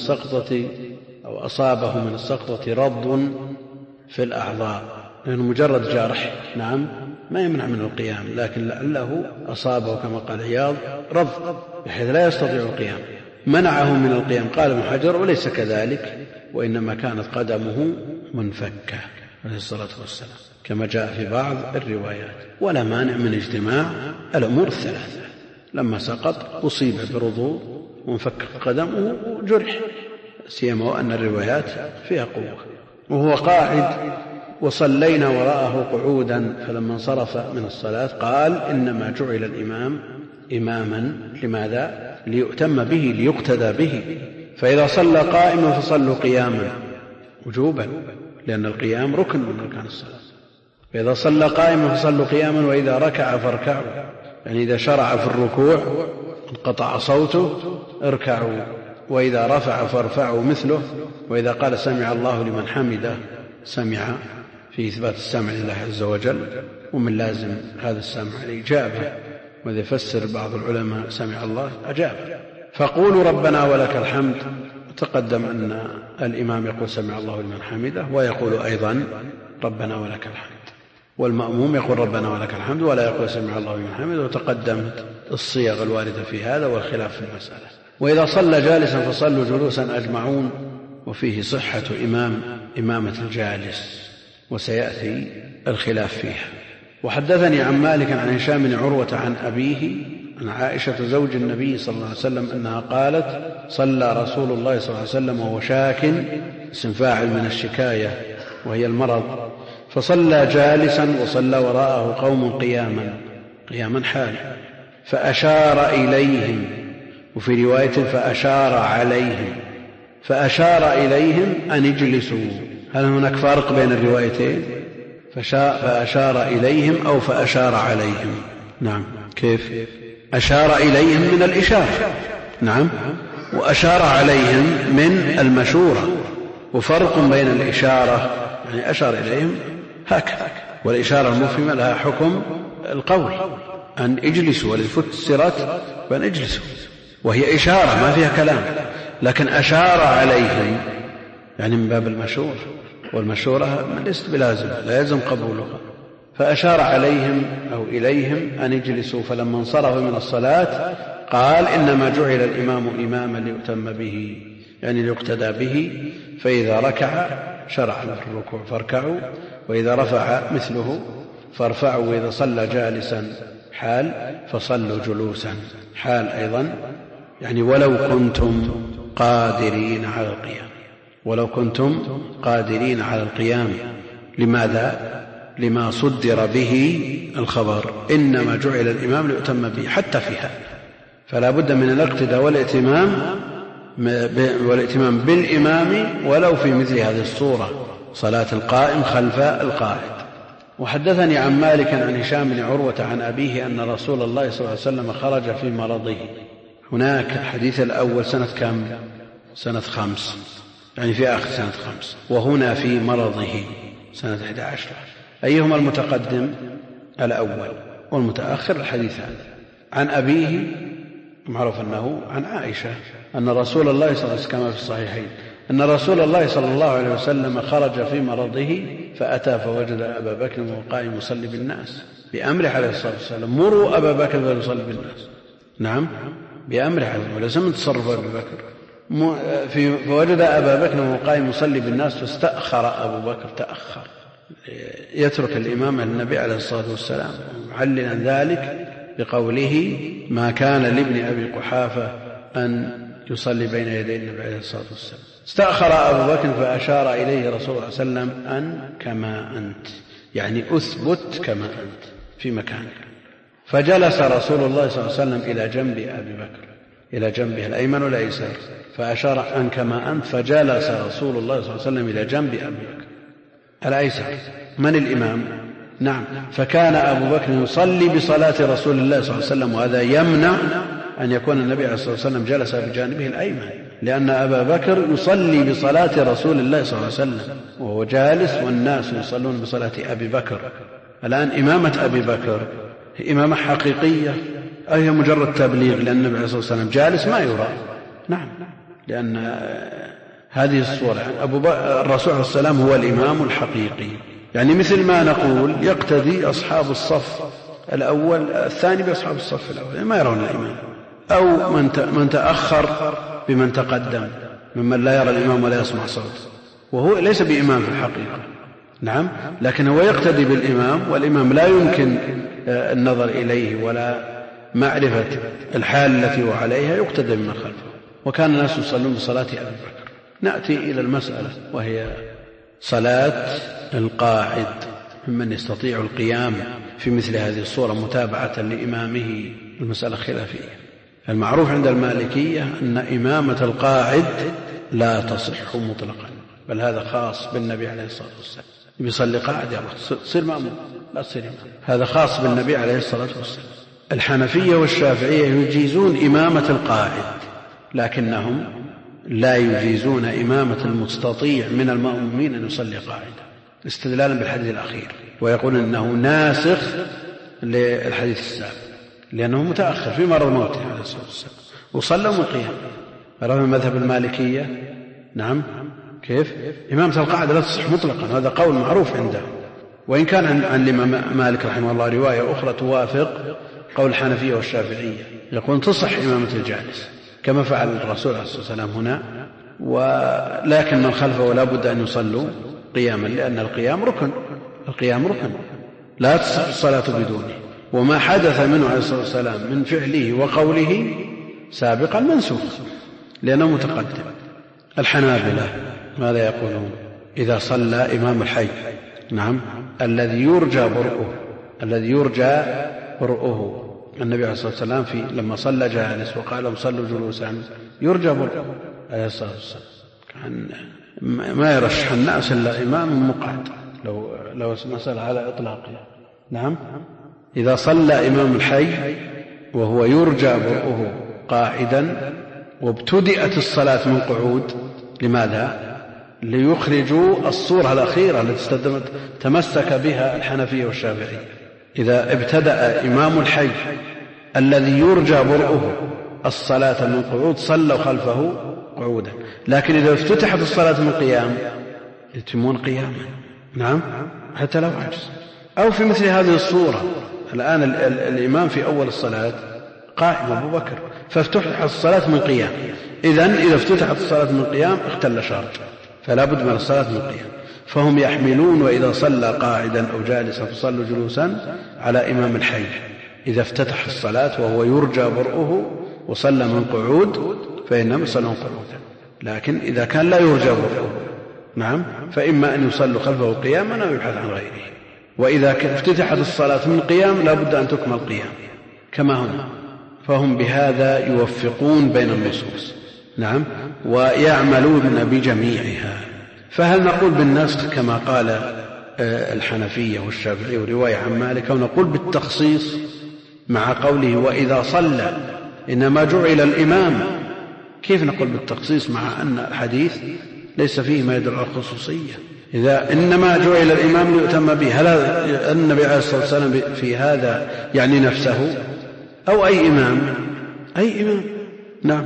السقطة رض في الأعضاء، لأنه مجرد جرح، نعم، ما يمنع من القيام، لكن لعله أصابه كما قال عياض رض بحيث لا يستطيع القيام، منعه من القيام. قال ابن حجر: وليس كذلك، وإنما كانت قدمه منفكة عليه الصلاة والسلام كما جاء في بعض الروايات. ولا مانع من اجتماع الأمور الثلاثة: لما سقط أصيب برضوض وانفك قدمه وجرح، سيما وأن الروايات فيها قوة. وهو قاعد، وصلينا وراءه قعودا، فلما انصرف من الصلاة قال: إنما جعل الإمام إماما. لماذا؟ ليؤتم به، ليقتدى به. فإذا صلى قائما فصلوا قياما وجوبا، لأن القيام ركن من أركان الصلاة. فإذا صلى قائما فصلوا قياما، وإذا ركع فاركعوا، يعني إذا شرع في الركوع انقطع صوته اركعوا، وإذا رفع فارفعوا مثله، وإذا قال سمع الله لمن حمده سمع، في إثبات السمع لله عز وجل، ومن لازم هذا السمع الإجابة، وإذا فسر بعض العلماء سمع الله أجاب. فقولوا ربنا ولك الحمد. تقدم أن الإمام يقول سمع الله لمن حمده، ويقول أيضا ربنا ولك الحمد، والمأموم يقول ربنا ولك الحمد ولا يقول سمع الله لمن حمده. وتقدمت الصيغ الواردة في هذا والخلاف في المسألة. وإذا صلى جالسا فصلوا جلوسا أجمعون، وفيه صحة إمامة الجالس، وسيأتي الخلاف فيها. وحدثني عن مالك عن هشام بن عروة عن أبيه عن عائشة زوج النبي صلى الله عليه وسلم أنها قالت: صلى رسول الله صلى الله عليه وسلم وهو شاك، اسم فاعل من الشكاية وهي المرض، فصلى جالسا وصلى وراءه قوم قياما حال، فأشار إليهم، وفي رواية فأشار إليهم أن اجلسوا. هل هناك فرق بين الروايتين؟ فأشار إليهم أو فأشار عليهم؟ نعم. كيف؟ أشار إليهم من الإشارة، نعم، وأشار عليهم من المشورة، وفرق بين الإشارة، يعني أشار إليهم هكذا، والإشارة المفهمة لها حكم القول أن اجلسوا، وللفسرت بأن اجلسوا، وهي إشارة ما فيها كلام. لكن أشار عليهم يعني من باب المشورة، والمشورة ليست بلازم، لا يلزم قبولها. فأشار عليهم أو إليهم أن اجلسوا، فلما انصرف من الصلاة قال: إنما جعل الإمام إماما ليؤتم به، يعني ليقتدى به. فإذا ركع شرع في الركوع فاركعوا، وإذا رفع مثله فارفعوا، وإذا صلى جالسا حال فصلوا جلوسا حال أيضا، يعني ولو كنتم قادرين على القيام. لماذا؟ لما صدر به الخبر: إنما جعل الإمام ليؤتم به، حتى في هذا. فلا بد من الاقتداء والائتمام بالإمام ولو في مثل هذه الصورة، صلاة القائم خلف القاعد. وحدثني عن مالك عن هشام بن عروة عن أبيه أن رسول الله صلى الله عليه وسلم خرج في مرضه. هناك الحديث الأول سنة كم؟ سنة 5، يعني في آخر سنة 5، وهنا في مرضه سنة 11. أيهما المتقدم؟ الأول، والمتأخر الحديث هذا. عن أبيه معروف أنه عن عائشة أن رسول الله صلى الله عليه وسلم كما في الصحيحين أن رسول الله صلى الله عليه وسلم خرج في مرضه فأتى فوجد أبا بكر وهو قائم يصلي بالناس بأمره عليه الصلاة والسلام. مروا أبا بكر فليصلي بالناس. نعم، بأمره عليه، وليس من تصرف أبي بكر. فوجد أبا بكر وهو قائم يصلي بالناس فاستأخر أبو بكر، تأخر يترك الإمام النبي عليه الصلاة والسلام، معللا ذلك بقوله ما كان لابن أبي قحافة أن يصلي بين يدي النبي عليه الصلاة والسلام. استأخر أبو بكر فأشار إليه رسول الله صلى الله عليه وسلم أن كما أنت، يعني أثبت كما أنت في مكانك. فجلس رسول الله صلى الله عليه وسلم إلى جنب أبي بكر، إلى جنبه الأيمن والأيسر، فأشار أن كما أنت، فجلس رسول الله صلى الله عليه وسلم إلى جنب أبي بكر الأيسر. من الإمام؟ نعم. فكان أبو بكر يصلي بصلاة رسول الله صلى الله عليه وسلم، وهذا يمنع أن يكون النبي عليه الصلاة والسلام جلس بجانبه الأيمن، لأن أبا بكر يصلي بصلاة رسول الله صلى الله عليه وسلم وهو جالس، والناس يصلون بصلاة أبي بكر. الآن إمامة أبي بكر إمامة حقيقية أو هي مجرد تبليغ؟ لأن النبي عليه الصلاة والسلام جالس ما يرى. نعم، لأن هذه الصورة الرسول عليه السلام هو الإمام الحقيقي، يعني مثل ما نقول يقتدي أصحاب الصف الأول الثاني بأصحاب الصف الأول، ما يرون الإمام، أو من تأخر بمن تقدم ممن لا يرى الإمام ولا يسمع صوته، وهو ليس بإمام في الحقيقة. نعم، لكن هو يقتدي بالإمام، والإمام لا يمكن النظر إليه ولا معرفة الحال التي هو عليها، يقتدي بمن خلفه. وكان الناس يصلون بصلاة أبي بكر. نأتي إلى المسألة وهي صلاة القاعد ممن يستطيع القيام في مثل هذه الصورة متابعة لإمامه. المسألة خلافية. المعروف عند المالكية أن إمامة القاعد لا تصح مطلقا، بل هذا خاص بالنبي عليه الصلاة والسلام. يصلي قاعد يلا صير مأمون، لا تصير إمام، هذا خاص بالنبي عليه الصلاة والسلام. الحنفية والشافعية يجيزون إمامة القاعد، لكنهم لا يجيزون إمامة المستطيع من المأمومين أن يصلي قاعدا، استدلالا بالحديث الأخير، ويقول أنه ناسخ للحديث السابق لأنه متأخر في مرض موته عليه الصلاة والسلام وصلوا من قيام. رغم مذهب المالكية نعم كيف إمامة القاعدة لا تصح مطلقا، هذا قول معروف عنده، وإن كان عن الإمام مالك رحمه الله رواية أخرى توافق قول الحنفية والشافعية، يقول تصح إمامة الجالس كما فعل الرسول عليه الصلاة والسلام هنا، ولكن من خلفه لا بد أن يصلوا قياما، لأن القيام ركن، القيام ركن لا تصح الصلاة بدونه. وما حدث منه عليه الصلاة والسلام من فعله وقوله سابقا منسوخ لأنه متقدم. الحنابلة ماذا يقولون؟ إذا صلى إمام الحي نعم الذي يرجى برؤه النبي عليه الصلاة والسلام لما صلى جالس وقال لهم صلوا جلوسا يرجى برؤه عليه الصلاة والسلام، كان ما يرشح الناس إلا إمام مقعد لو مسألة على إطلاقه. نعم، إذا صلى إمام الحي وهو يرجى برؤه قاعدا وابتدأت الصلاة من قعود، لماذا؟ ليخرجوا الصورة الأخيرة التي تمسك بها الحنفية والشافعية. إذا ابتدأ إمام الحي الذي يرجى برؤه الصلاة من قعود صلوا خلفه قعودا، لكن إذا افتتحت الصلاة من قيام يتمون قياما. نعم، حتى لو عجز. أو في مثل هذه الصورة الآن الإمام في أول الصلاة قائم أبو بكر فافتتحت الصلاة من قيام، إذا افتتحت الصلاة من قيام اختل شرط، فلا بد من الصلاة من قيام. فهم يحملون وإذا صلى قاعدا أو جالسا فصلوا جلوسا على إمام الحي إذا افتتح الصلاة وهو يرجى برؤه وصلى من قعود فإنهم يصلون قعودا. لكن إذا كان لا يرجى برؤه نعم فإما أن يصلوا خلفه قياما أو يبحث عن غيره. وإذا افتتحت الصلاة من قيام لا بد أن تكمل قيام كما هنا، فهم بهذا يوفقون بين النصوص، نعم، ويعملون بجميعها. فهل نقول بالنسخ كما قال الحنفية والشافعي ورواية عن مالك، أو نقول بالتخصيص مع قوله وإذا صلى إنما جعل الإمام؟ كيف نقول بالتخصيص مع أن الحديث ليس فيه ما يدل على الخصوصية؟ إذا إنما جعل الإمام ليؤتم به، هل النبي عليه الصلاة والسلام في هذا يعني نفسه أو أي إمام؟ أي إمام، نعم.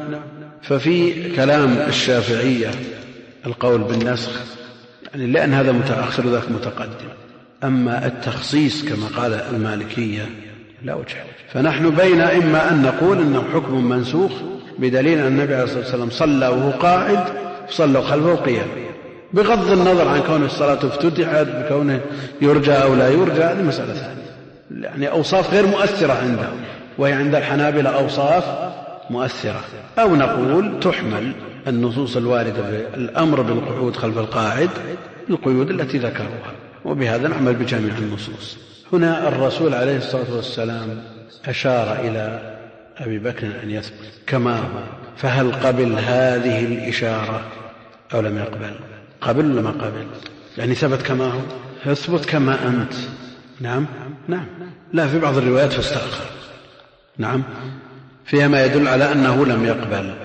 ففي كلام الشافعية القول بالنسخ، يعني لأن هذا متأخر وذاك متقدم. أما التخصيص كما قال المالكية لا وجه. فنحن بين إما أن نقول إنه حكم منسوخ بدليل أن النبي عليه الصلاة والسلام صلى وهو قاعد، صلوا خلفه قيام، بغض النظر عن كون الصلاة افتتحت، بكونه يرجى أو لا يرجى، هذه مسألة ثانية، يعني أوصاف غير مؤثرة عندهم، وهي عند الحنابلة أوصاف مؤثرة. أو نقول تحمل النصوص الواردة بالأمر بالقعود خلف القاعد بالقيود التي ذكروها، وبهذا نعمل بجميع النصوص. هنا الرسول عليه الصلاة والسلام أشار إلى أبي بكر أن يثبت كما هو، فهل قبل هذه الإشارة أو لم يقبل؟ قبل ولا ما قبل؟ يعني ثبت كما هو، اثبت كما أنت. نعم نعم. لا، في بعض الروايات فاستأخر، نعم، فيها ما يدل على أنه لم يقبل.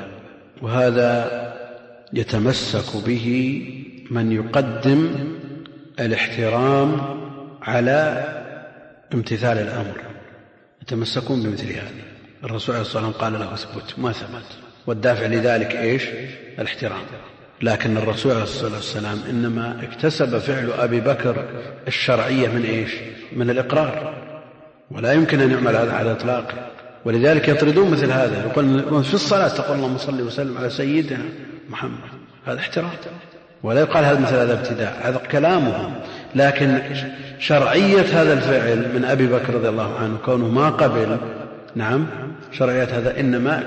وهذا يتمسك به من يقدم الاحترام على امتثال الأمر، يتمسكون بمثل هذا. الرسول عليه الصلاة والسلام قال له اثبت، ما ثبت، والدافع لذلك إيش؟ الاحترام. لكن الرسول عليه الصلاة والسلام إنما اكتسب فعل أبي بكر الشرعية من إيش؟ من الإقرار، ولا يمكن أن يعمل هذا على إطلاقه. ولذلك يطردون مثل هذا، يقول في الصلاة تقول اللهم صل وسلم على سيدنا محمد، هذا احترام، ولا يقال هذا مثل هذا ابتداع، هذا كلامهم. لكن شرعية هذا الفعل من أبي بكر رضي الله عنه كونه ما قبل، نعم، شرعية هذا إنما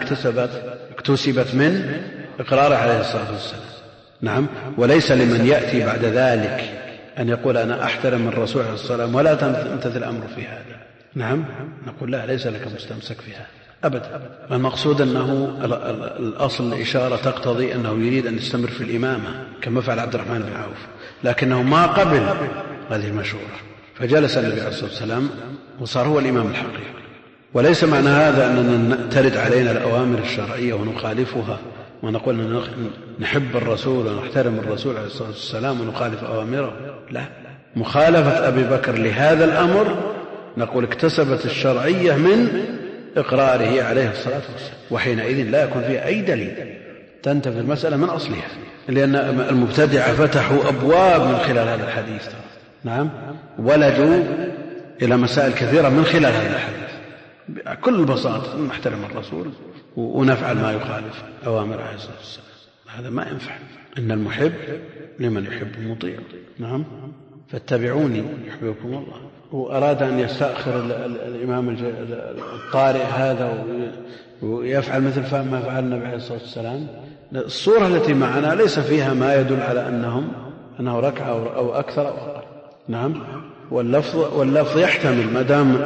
اكتسبت من إقراره عليه الصلاة والسلام، نعم. وليس لمن يأتي بعد ذلك أن يقول أنا أحترم الرسول عليه الصلاة والسلام ولا تمتثل الأمر في هذا، نعم، نقول لا، ليس لك مستمسك في هذا أبدا. المقصود أنه الأصل الإشارة تقتضي أنه يريد أن يستمر في الإمامة كما فعل عبد الرحمن بن عوف، لكنه ما قبل هذه المشورة، فجلس النبي عليه الصلاة والسلام وصار هو الإمام الحقيقي. وليس معنى هذا أننا ترد علينا الأوامر الشرعية ونخالفها ونقول نحب الرسول ونحترم الرسول عليه الصلاة والسلام ونخالف أوامره، لا. مخالفة أبي بكر لهذا الأمر نقول اكتسبت الشرعية من إقراره عليه الصلاة والسلام، وحينئذ لا يكون فيها أي دليل، تنتفي المسألة من أصلها، لأن المبتدعة فتحوا أبواب من خلال هذا الحديث، نعم، ولجوا إلى مسائل كثيرة من خلال هذا الحديث. بكل بساطة نحترم الرسول ونفعل ما يخالف أوامر عليه الصلاة والسلام، هذا ما ينفع. إن المحب لمن يحب مطيع، نعم، فاتبعوني يحببكم الله. وأراد أن يستأخر الإمام القارئ هذا ويفعل مثل ما فعل النبي عليه الصلاة والسلام. الصورة التي معنا ليس فيها ما يدل على أنه ركعة أو أكثر أو أقل، نعم، واللفظ يحتمل ما دام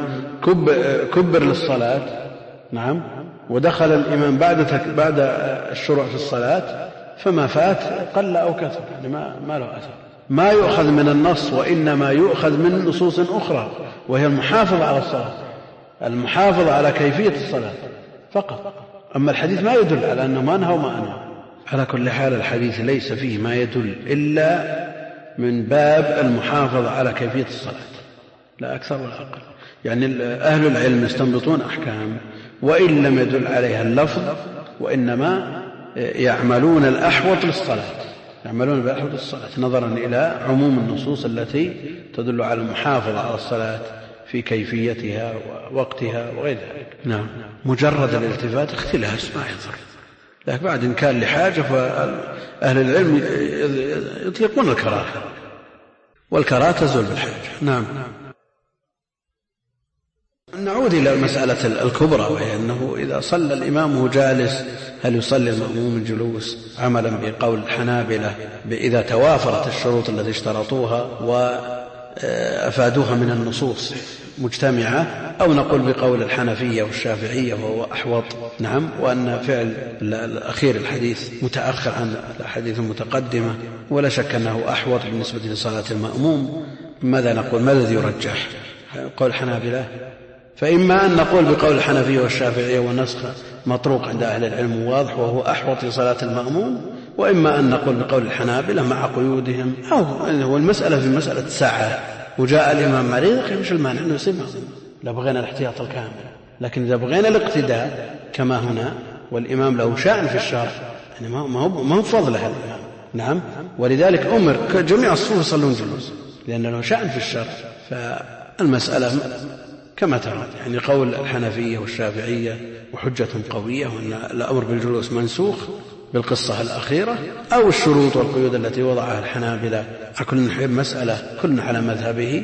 كبر للصلاة، نعم، ودخل الإمام بعد الشروع في الصلاة، فما فات قل أو كثر، يعني ما له أثر. ما يؤخذ من النص، وإنما يؤخذ من نصوص أخرى، وهي المحافظة على الصلاة، المحافظة على كيفية الصلاة فقط. أما الحديث ما يدل على أنه ما نهى وما أنهى. على كل حال الحديث ليس فيه ما يدل إلا من باب المحافظة على كيفية الصلاة، لا أكثر ولا أقل. يعني أهل العلم يستنبطون أحكام وإن لم يدل عليها اللفظ، وإنما يعملون الأحوط للصلاة، يعملون بأحوط الصلاة نظرا إلى عموم النصوص التي تدل على المحافظة على الصلاة في كيفيتها ووقتها وغير ذلك. نعم، مجرد الالتفات اختلاس ما يضر، لكن بعد إن كان لحاجة فأهل العلم يطلقون الكراهة، والكراهة تزول بالحاجة. نعم. نعود إلى مسألة الكبرى، وهي أنه إذا صلى الإمام وهو جالس هل يصلي المأموم الجلوس عملا بقول الحنابلة إذا توافرت الشروط التي اشترطوها وأفادوها من النصوص مجتمعة، أو نقول بقول الحنفية والشافعية وهو أحوط. نعم. وأن فعل الأخير الحديث متأخر عن الحديث المتقدمة، ولا شك أنه أحوط بالنسبة لصلاة المأموم. ماذا نقول؟ ما الذي يرجح؟ قول الحنابلة. فإما أن نقول بقول الحنفية والشافعية والنسخ مطروق عند أهل العلم واضح وهو أحوط لصلاة المأموم، وإما أن نقول بقول الحنابلة مع قيودهم. أو المسألة في مسألة ساعة وجاء الإمام مريض، مش المانع أنه يصير مأموم لا بغينا الاحتياط الكامل. لكن إذا بغينا الاقتداء كما هنا، والإمام له شأن في الشرع، يعني ما هو فضله الإمام. نعم. ولذلك أمر جميع الصفوف يصلون جلوس لأن له شأن في الشرع. فالمسألة كما ترى، يعني قول الحنفية والشافعية وحجة قوية، وأن الأمر بالجلوس منسوخ بالقصة الأخيرة، أو الشروط والقيود التي وضعها الحنابلة. كل نحب مسألة كلنا على مذهبه،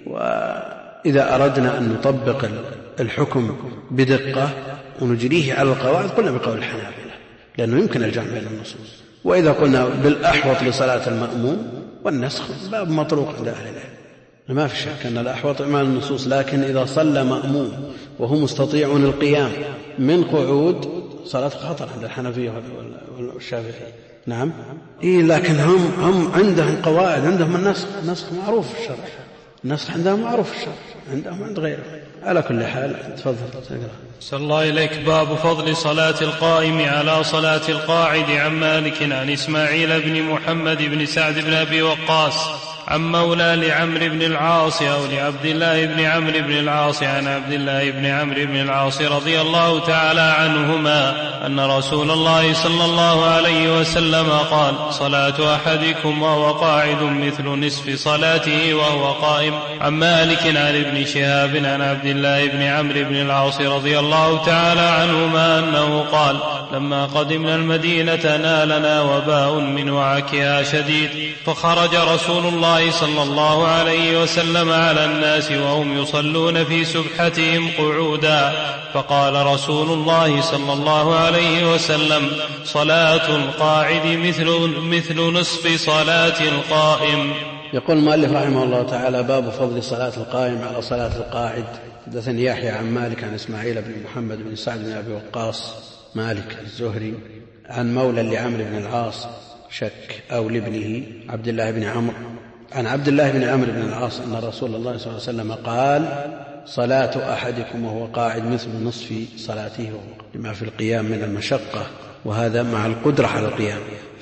وإذا أردنا أن نطبق الحكم بدقة ونجريه على القواعد قلنا بقول الحنابلة، لأنه يمكن الجمع بين النصوص. وإذا قلنا بالأحوط لصلاة المأموم والنسخ باب مطروق عند أهل العلم، ما في شك أن الأحوط مع النصوص. لكن إذا صلى مأموم وهو مستطيع القيام من قعود، صلاة خطر عند الحنفية والشافعية. نعم. لكن هم عندهم قواعد، عندهم النسخ معروف في الشرع، النسخ عندهم معروف في الشرع، عندهم عند غيره. على كل حال تفضل تقرأ. صلى الله إليك. باب فضل صلاة القائم على صلاة القاعد. عن مالك عن إسماعيل بن محمد بن سعد بن أبي وقاص عن مولى لعمرو بن العاص أو لعبد الله بن عمرو بن العاص عن عبد الله بن عمرو بن العاص رضي الله تعالى عنهما أن رسول الله صلى الله عليه وسلم قال: صلاة أحدكم وهو قاعد مثل نصف صلاته وهو قائم. عن مالك عن ابن شهاب عن عبد الله بن عمرو بن العاص رضي الله تعالى عنهما أنه قال: لما قدمنا المدينة نالنا وباء من وعكها شديد، فخرج رسول الله صلى الله عليه وسلم على الناس وهم يصلون في سبحتهم قعودا، فقال رسول الله صلى الله عليه وسلم: صلاة القاعد مثل نصف صلاة القائم. يقول المؤلف رحمه الله تعالى: باب فضل صلاة القائم على صلاة القاعد. حدثني يحيى عن مالك عن إسماعيل بن محمد بن سعد بن أبي وقاص مالك الزهري عن مولى لعمرو بن العاص شك أو لابنه عبد الله بن عمرو عن عبد الله بن عمرو بن العاص أن رسول الله صلى الله عليه وسلم قال: صلاة أحدكم وهو قاعد مثل نصف صلاته، لما في القيام من المشقة، وهذا مع القدرة على القيام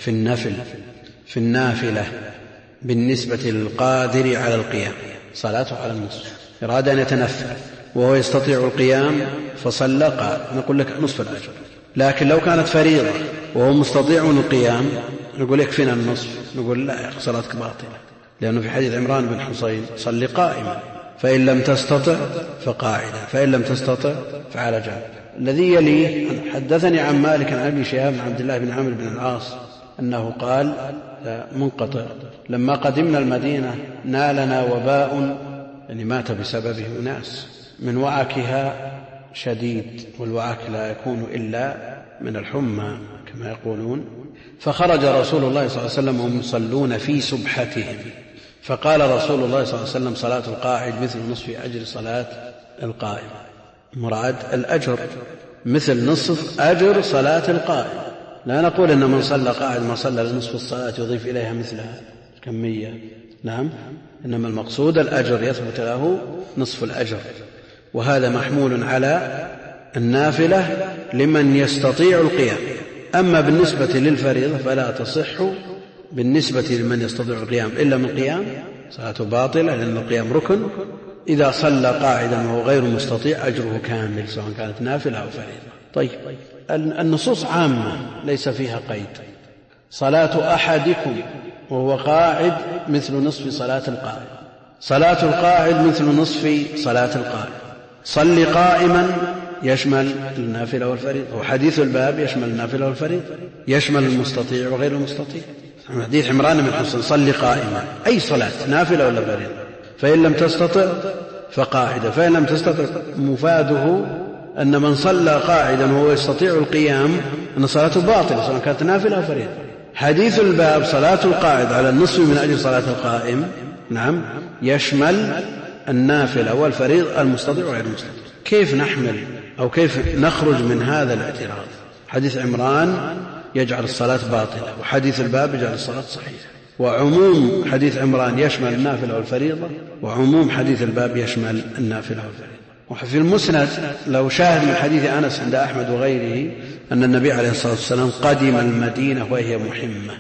في النافلة بالنسبة للقادر على القيام صلاته على النصف. أراد أن يتنفل وهو يستطيع القيام فصلى قاعد، نقول لك نصف الأجر. لكن لو كانت فريضة وهو مستطيع القيام نقول يكفينا النصف، نقول لا يا أخي صلاتك باطلة، لأنه في حديث عمران بن حصين: صل قائما فإن لم تستطع فقاعدا فإن لم تستطع فعلى جنب. الذي يليه: حدثني عن مالك عن أبي شهاب عن عبد الله بن عمرو بن العاص أنه قال منقطع: لما قدمنا المدينة نالنا وباء، يعني مات بسببه أناس، من وعكها شديد، والوعك لا يكون إلا من الحمى كما يقولون. فخرج رسول الله صلى الله عليه وسلم وهم يصلون في سبحتهم، فقال رسول الله صلى الله عليه وسلم: صلاة القاعد مثل نصف أجر صلاة القائم. مراد الأجر مثل نصف أجر صلاة القائم، لا نقول إن من صلى قاعد ما صلى لنصف الصلاة يضيف إليها مثلها كمية. نعم. إنما المقصود الأجر يثبت له نصف الأجر، وهذا محمول على النافلة لمن يستطيع القيام. أما بالنسبة للفريضة فلا تصح بالنسبة لمن يستطيع القيام إلا من قيام، صلاته باطلة لأن القيام ركن. إذا صلى قاعدا وهو غير مستطيع أجره كامل سواء كانت نافلة أو فريضة. طيب، النصوص عامة ليس فيها قيد. صلاة أحدكم وهو قاعد مثل نصف صلاة القائم. صلاة القاعد مثل نصف صلاة القائم. صل قائما يشمل النافلة والفريضة، وحديث الباب يشمل النافلة والفريضة، يشمل المستطيع وغير المستطيع. حديث عمران بن حصين: صل قائما، أي صلاة نافلة ولا فريضة، فإن لم تستطع فقاعدة فإن لم تستطع. مفاده أن من صلى قاعدا وهو يستطيع القيام أن صلاته باطلة سواء كانت نافلة أو فريضة. حديث الباب: صلاة القاعد على النصف من أجل صلاة القائم، نعم، يشمل النافلة والفريضة المستطيع وغير المستطيع. كيف نحمل أو كيف نخرج من هذا الاعتراض؟ حديث عمران يجعل الصلاة باطلة، وحديث الباب يجعل الصلاة صحيحة، وعموم حديث عمران يشمل النافلة والفريضة، وعموم حديث الباب يشمل النافلة والفريضة. وفي المسند لو شاهد من حديث أنس عند أحمد وغيره أن النبي عليه الصلاة والسلام قدم المدينة وهي محمة،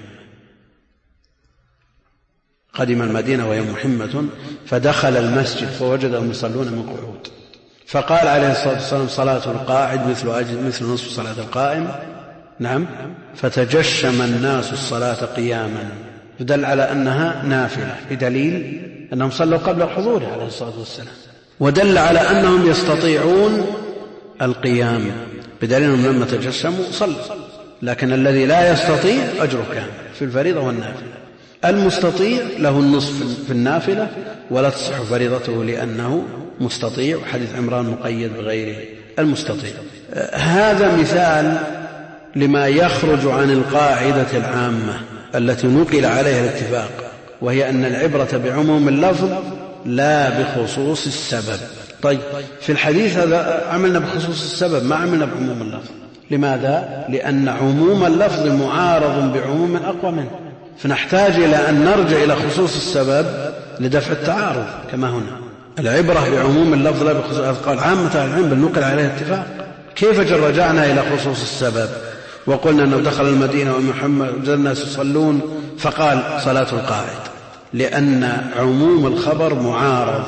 قدم المدينة وهي محمة فدخل المسجد فوجد المصلون من قعود، فقال عليه الصلاة والسلام صلاة القاعد مثل نصف صلاة القائم. نعم. فتجشم الناس الصلاة قياما، يدل على أنها نافلة بدليل أنهم صلوا قبل حضوره عليه الصلاة والسلام، ودل على أنهم يستطيعون القيام بدليل أنهم لما تجشموا صلوا. لكن الذي لا يستطيع أجره كامل في الفريضة والنافلة. المستطيع له النصف في النافلة ولا تصح فريضته لأنه مستطيع، وحديث عمران مقيد بغيره المستطيع. هذا مثال لما يخرج عن القاعدة العامة التي نقل عليها الاتفاق، وهي أن العبرة بعموم اللفظ لا بخصوص السبب. طيب في الحديث هذا عملنا بخصوص السبب ما عملنا بعموم اللفظ. لماذا؟ لأن عموم اللفظ معارض بعموم أقوى منه، فنحتاج إلى أن نرجع إلى خصوص السبب لدفع التعارض. كما هنا العبرة بعموم اللفظ لا بخصوص، قال عامة العلم بل نقل عليه اتفاق. كيف رجعنا إلى خصوص السبب وقلنا أنه دخل المدينة ومحمد وجد الناس يصلون فقال صلاة القاعد؟ لأن عموم الخبر معارض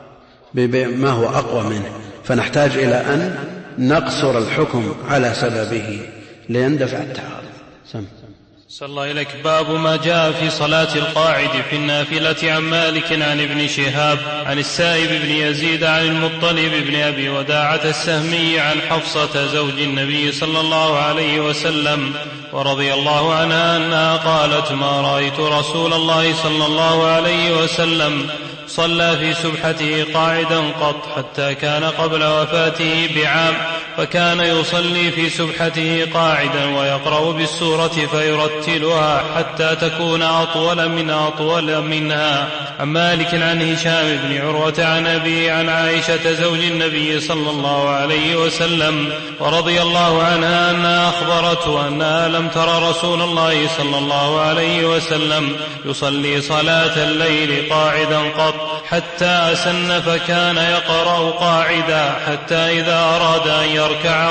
بما هو أقوى منه، فنحتاج إلى أن نقصر الحكم على سببه ليندفع التعارض. صلى الله إليك. باب ما جاء في صلاة القاعد في النافلة. عن مالك عن ابن شهاب عن السائب بن يزيد عن المطلب بن أبي وداعة السهمي عن حفصة زوج النبي صلى الله عليه وسلم ورضي الله عنها أنها قالت: ما رأيت رسول الله صلى الله عليه وسلم صلى في سبحته قاعدا قط حتى كان قبل وفاته بعام، فكان يصلي في سبحته قاعدا ويقرأ بالسورة فيرتلها حتى تكون أطول منها. عن مالك عن هشام بن عروة عن أبي عن عائشة زوج النبي صلى الله عليه وسلم ورضي الله عنها أنها أخبرته أنها لم تر رسول الله صلى الله عليه وسلم يصلي صلاة الليل قاعدا قط حتى أسن، فكان يقرأ قاعدا حتى إذا أراد أن يركع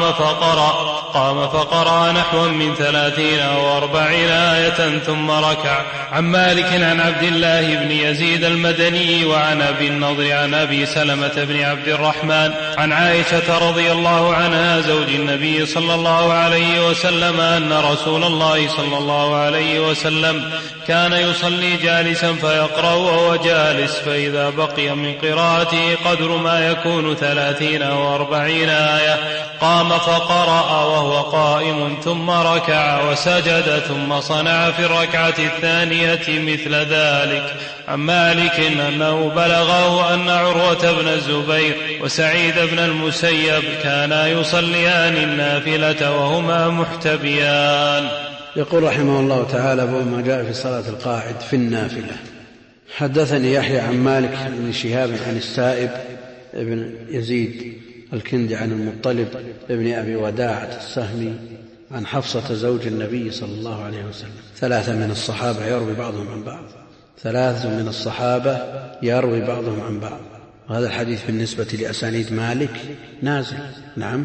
قام فقرأ نحوا من 30 أو 40 آية ثم ركع. عن مالك عن عبد الله بن يزيد المدني وعن أبي النضر عن أبي سلمة بن عبد الرحمن عن عائشة رضي الله عنها زوج النبي صلى الله عليه وسلم أن رسول الله صلى الله عليه وسلم كان يصلي جالسا فيقرأ وهو جالس، فإذا بقي من قراءته قدر ما يكون 30 أو 40 آية قام فقرأ وهو قائم ثم ركع وسجد ثم صنع في الركعة الثانية مثل ذلك. عن مالك أنه بلغه أن عروة بن الزبير وسعيد بن المسيب كانا يصليان النافلة وهما محتبيان. يقول رحمه الله تعالى: باب ما جاء في صلاة القاعد في النافلة. حدثني يحيى عن مالك بن شهاب عن السائب بن يزيد الكندي عن المطلب بن أبي وداعة السهمي عن حفصة زوج النبي صلى الله عليه وسلم. 3 من الصحابة يروي بعضهم عن بعض، 3 من الصحابة يروي بعضهم عن بعض. وهذا الحديث بالنسبة لأسانيد مالك نازل. نعم،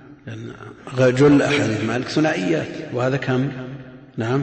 جل أحاديث مالك ثنائيات، وهذا كم؟ نعم،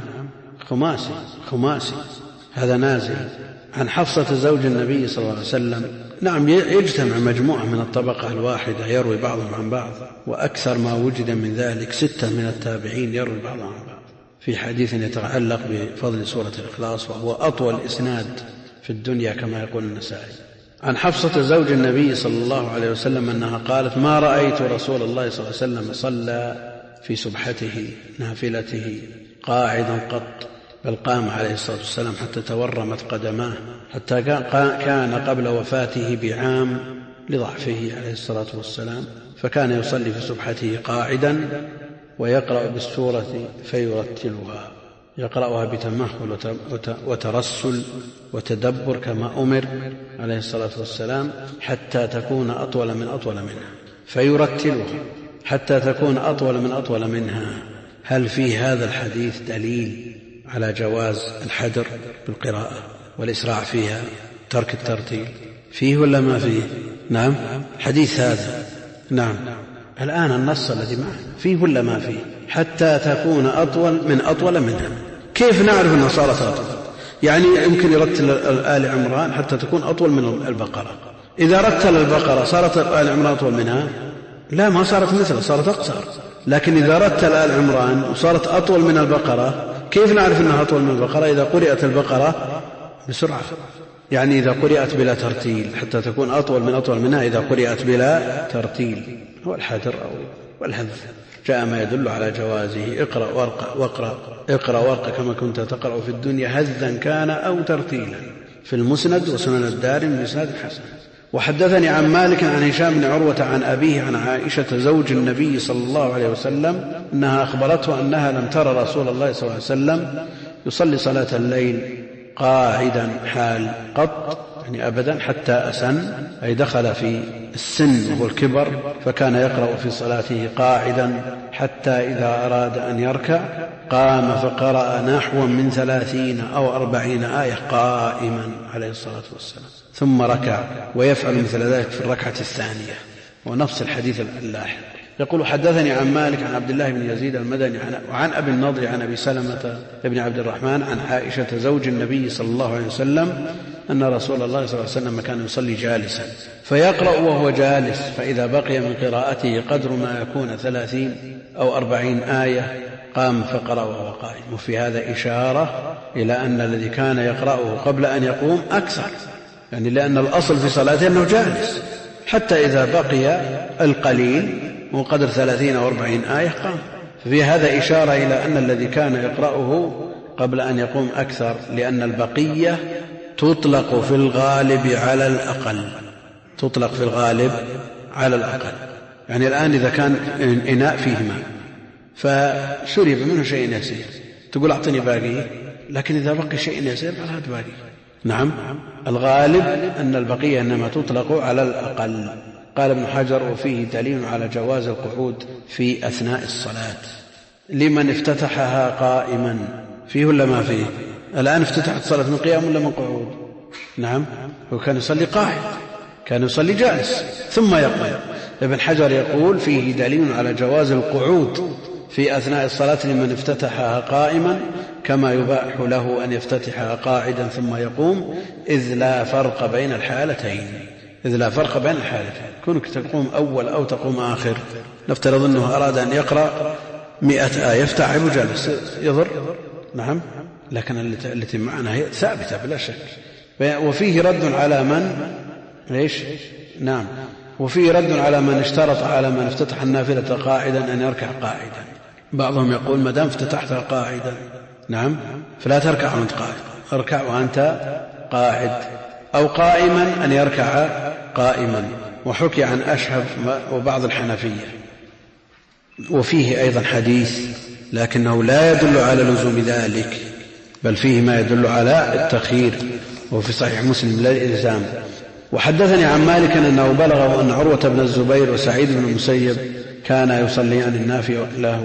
خماسي، هذا نازل. عن حفصة زوج النبي صلى الله عليه وسلم، نعم، يجتمع مجموعة من الطبقة الواحدة يروي بعضهم عن بعض، وأكثر ما وجد من ذلك 6 من التابعين يروي بعضهم عن بعض في حديث يتعلق بفضل سورة الإخلاص، وهو أطول إسناد في الدنيا كما يقول النسائي. عن حفصة زوج النبي صلى الله عليه وسلم أنها قالت: ما رأيت رسول الله صلى الله عليه وسلم صلى في سبحته نافلته قاعدا قط، بل قام عليه الصلاة والسلام حتى تورمت قدماه، حتى كان قبل وفاته بعام لضعفه عليه الصلاة والسلام، فكان يصلي في سبحته قاعدا ويقرأ بالسورة فيرتلها. يقرأها بتمهل وترسل وتدبر كما أمر عليه الصلاة والسلام حتى تكون أطول منها، فيرتلها حتى تكون أطول منها. هل في هذا الحديث دليل على جواز الحدر بالقراءة والإسراع فيها، ترك الترتيل فيه ولا ما فيه؟ نعم، حديث هذا نعم. الآن النص الذي معه فيه ولا ما فيه؟ حتى تكون أطول منها. كيف نعرف أنها صارت أطول؟ يعني يمكن يرتل آل عمران حتى تكون أطول من البقرة. إذا رتل البقرة صارت آل عمران أطول منها؟ لا، ما صارت مثلها، صارت أقصر. لكن إذا رتل آل عمران وصارت أطول من البقرة، كيف نعرف أنها أطول من البقرة؟ إذا قرأت البقرة بسرعة، يعني إذا قرأت بلا ترتيل حتى تكون أطول منها إذا قرأت بلا ترتيل. هو الحدر أو والهذف. جاء ما يدل على جوازه. اقرأ وارق كما كنت تقرأ في الدنيا هذا كان أو ترتيلا، في المسند وسنن الدارمي بإسناد حسن. وحدثني عن مالك عن هشام بن عروة عن أبيه عن عائشة زوج النبي صلى الله عليه وسلم أنها أخبرته أنها لم ترى رسول الله صلى الله عليه وسلم يصلي صلاة الليل قاعدا حال قط، يعني أبدا، حتى أسن، أي دخل في السن والكبر، فكان يقرأ في صلاته قاعدا حتى إذا أراد أن يركع قام فقرأ نحو من 30 أو 40 آية قائما عليه الصلاة والسلام، ثم ركع، ويفعل مثل ذلك في الركعة الثانية. ونفس الحديث اللاحق. يقول حدثني عن مالك عن عبد الله بن يزيد المدني وعن أبي النضر عن أبي سلمة بن عبد الرحمن عن عائشة زوج النبي صلى الله عليه وسلم أن رسول الله صلى الله عليه وسلم كان يصلي جالسا فيقرأ وهو جالس، فإذا بقي من قراءته قدر ما يكون 30 أو 40 آية قام فقرأ وهو قائم. وفي هذا إشارة إلى أن الذي كان يقرأه قبل أن يقوم أكثر، يعني لأن الأصل في صلاته أنه جالس، حتى إذا بقي القليل وقدر 30 أو 40 آية قام. ففي هذا إشارة إلى أن الذي كان يقرأه قبل أن يقوم أكثر، لأن البقية تطلق في الغالب على الأقل، تطلق في الغالب على الأقل. يعني الآن إذا كان إناء فيه ماء فشرب منه شيء يسير، تقول أعطني باقي، لكن إذا بقي شيء يسير فلا باقي. نعم، الغالب أن البقية إنما تطلق على الأقل. قال ابن حجر وفيه دليل على جواز القعود في أثناء الصلاة لمن افتتحها قائما. فيه ولا ما فيه؟ الآن افتتحت الصلاة من قيام ولا من قعود؟ نعم، هو كان يصلي قاعد، كان يصلي جالس ثم يقوم. ابن حجر يقول فيه دليل على جواز القعود في أثناء الصلاة لمن افتتحها قائما، كما يباح له أن يفتتحها قاعدا ثم يقوم، إذ لا فرق بين الحالتين. كونك تقوم أول أو تقوم آخر. نفترض أنه أراد أن يقرأ 100 آية يفتح وجالس، يضر؟ نعم، لكن التي معنا هي ثابتة بلا شك. وفيه رد على من نعم، وفيه رد على من اشترط على من افتتح النافلة قاعدا أن يركع قاعدا. بعضهم يقول ما دام افتتحتها قاعدا نعم فلا تركع وأنت قاعد، اركع وأنت قاعد، أو قائما أن يركع قائما. وحكي عن أشهب وبعض الحنفية. وفيه أيضا حديث لكنه لا يدل على لزوم ذلك، بل فيه ما يدل على التخيير، وفي صحيح مسلم لا الإلزام. وحدثني عن مالك أنه بلغه أن عروة بن الزبير وسعيد بن المسيب كانا يصليان النافلة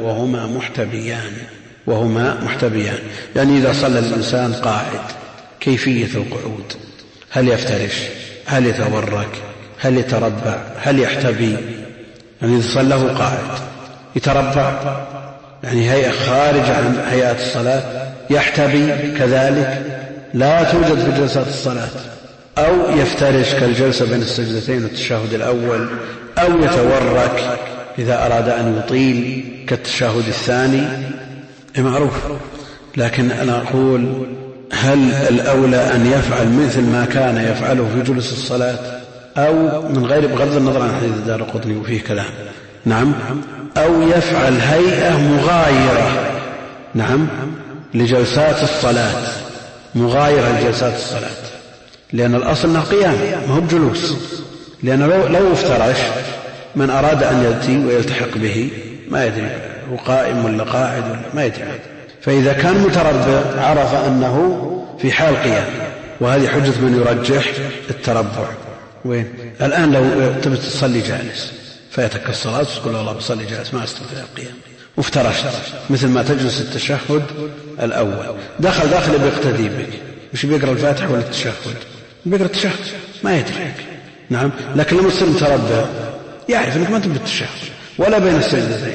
وهما محتبيان. يعني إذا صلى الإنسان قاعد كيفية القعود؟ هل يفترش؟ هل يتورك؟ هل يتربع؟ هل يحتبي؟ يعني إذا صلى قاعد يتربع، يعني هيئة خارجة عن هيئات الصلاة، يحتبي كذلك لا توجد في جلسات الصلاة، أو يفترش كالجلسة بين السجدتين والتشهد الأول، أو يتورك إذا أراد أن يطيل كالتشهد الثاني، معروف. لكن أنا أقول هل الأولى أن يفعل مثل ما كان يفعله في جلوس الصلاة، أو من غير، بغض النظر عن حديث الدارقطني وفيه كلام، نعم، أو يفعل هيئة مغايرة نعم لجلسات الصلاة، مغايرة لجلسات الصلاة، لأن الأصل أنه قيام ما هو بجلوس. لأن لو افترش من أراد أن يأتي ويلتحق به ما يدري هو قائم ولا قاعد ولا ما يدري، فإذا كان متربع عرف أنه في حال قيام، وهذه حجة من يرجح التربع. وين الآن لو تبت تصلي جالس فيتك الصلاة تقول والله بصلي جالس ما أستطيع القيام وافترشت، مثل ما تجلس التشهد الأول، داخل بيقتدي بك، مش بيقرأ الفاتحة ولا التشهد، بيقرأ التشهد ما يدرك. نعم، لكن لما تصير متربع يعرف أنك ما تبت التشهد ولا بين السجدتين.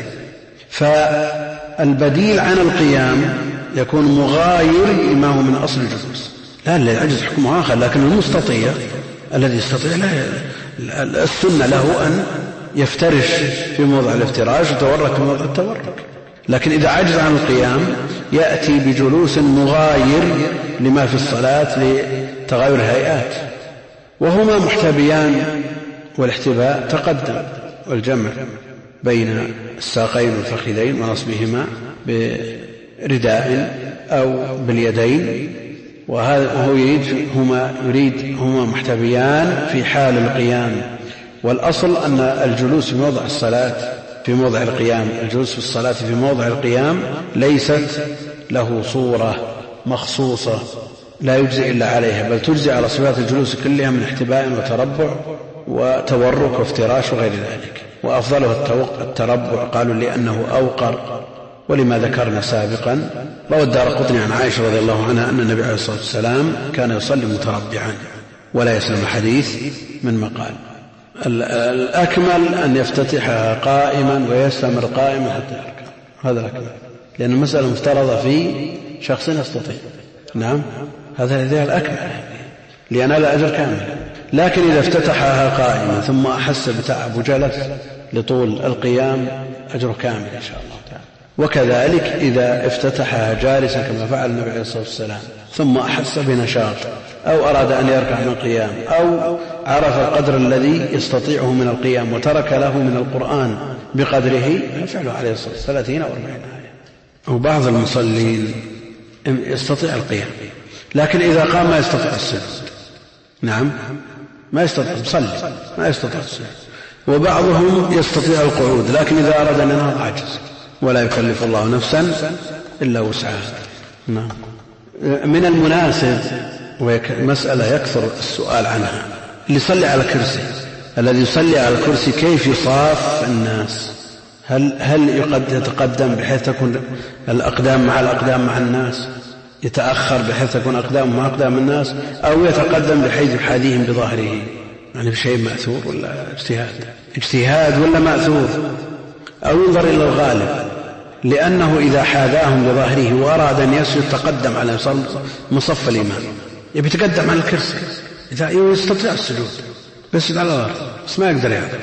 فالبديل عن القيام يكون مغاير لما هو من أصل الجلوس. لا يعجز حكمه آخر، لكن المستطيع الذي يستطيع السنة له أن يفترش في موضع الافتراش وتورك في موضع التورك. لكن إذا عجز عن القيام يأتي بجلوس مغاير لما في الصلاة لتغير الهيئات، وهما محتبيان، والاحتباء تقدم، والجمع بين الساقين والفخذين ونصبهما برداء أو باليدين، وهو يريد هما محتبيان في حال القيام. والأصل أن الجلوس في موضع الصلاة في موضع القيام، الجلوس في الصلاة في موضع القيام ليست له صورة مخصوصة لا يجزي إلا عليها، بل تجزي على صفات الجلوس كلها من احتباء وتربع وتورك وافتراش وغير ذلك. وأفضله التربع، قالوا لأنه أوقر، ولما ذكرنا سابقا. روى الدارقطني عن عائشة رضي الله عنها أن النبي عليه الصلاة والسلام كان يصلي متربعا ولا يسلم حديث من مقال. الأكمل أن يفتتحها قائما ويستمر قائما حتى يركع، هذا الأكمل، لأن المسألة مفترضة في شخص يستطيع. نعم، هذا الأكمل لينال الأجر كامل. لكن إذا افتتحها قائما ثم أحس بتعب وجلس لطول القيام أجر كامل إن شاء الله تعالى. وكذلك إذا افتتحها جالسا كما فعل النبي عليه الصلاة والسلام ثم أحس بنشاط أو أراد أن يركع من القيام أو عرف القدر الذي يستطيعه من القيام وترك له من القرآن بقدره، يفعله عليه الصلاة والسلام 30 أو 40 آية. وبعض المصلين يستطيع القيام لكن إذا قام ما يستطيع السجود. نعم، ما يستطيع يصلي، ما يستطيع السجود. وبعضهم يستطيع القعود لكن إذا أراد أن ينهض عجز، ولا يكلف الله نفسا إلا وسعها. نعم. من المناسب ومسألة يكثر السؤال عنها، اللي يصلي على كرسي، الذي يصلي على الكرسي كيف يصاف الناس؟ هل يتقدم بحيث تكون الأقدام مع الأقدام مع الناس، يتأخر بحيث تكون أقدام مع أقدام الناس، أو يتقدم بحيث يحاذيهم بظهره؟ يعني بشيء مأثور ولا اجتهاد ولا مأثور؟ أو ينظر إلى الغالب، لأنه إذا حاذاهم بظهره وأراد أن يسجد تقدم على مصف الإمام، يبي يتقدم على الكرسي إذا يستطيع السجود بس على الأرض، بس ما يقدر يعمل.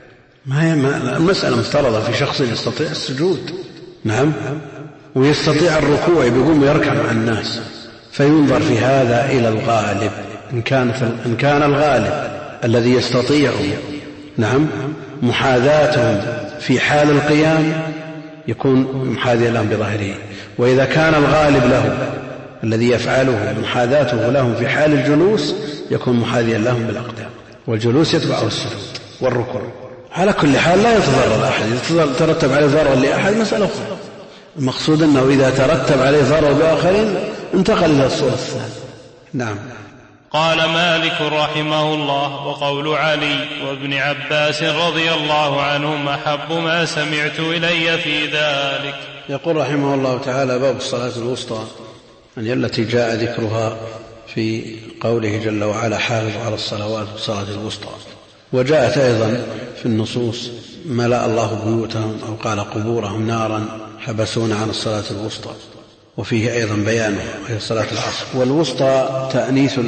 المسألة مفترضة في شخص يستطيع السجود. نعم، ويستطيع الركوع، بيقوم ويركع مع الناس، فينظر في هذا إلى الغالب. إن كان الغالب الذي يستطيع نعم محاذاتهم في حال القيام يكون محاذيا لهم بظاهره، وإذا كان الغالب له الذي يفعله محاذاته لهم في حال الجلوس يكون محاذيا لهم بالأقدام، والجلوس يتبعه السجود والركوع. على كل حال لا يتضرر أحد، إذا ترتب عليه ضرر لأحد مسألة أخرى. المقصود أنه إذا ترتب عليه ضرر بآخرين انتقل إلى الصورة الثانية. نعم. قال مالك رحمه الله: وقول علي وابن عباس رضي الله عنهم أحب ما سمعت إلي في ذلك. يقول رحمه الله تعالى: باب الصلاة الوسطى، يعني التي جاء ذكرها في قوله جل وعلا: حافظوا على الصلوات والصلاة الوسطى. وجاءت أيضا في النصوص: ملأ الله بيوتهم أو قال قبورهم نارا حبسون عن الصلاة الوسطى. وفيه أيضا بيانه وهي صلاة العصر. والوسطى تأنيث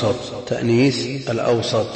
الأوسط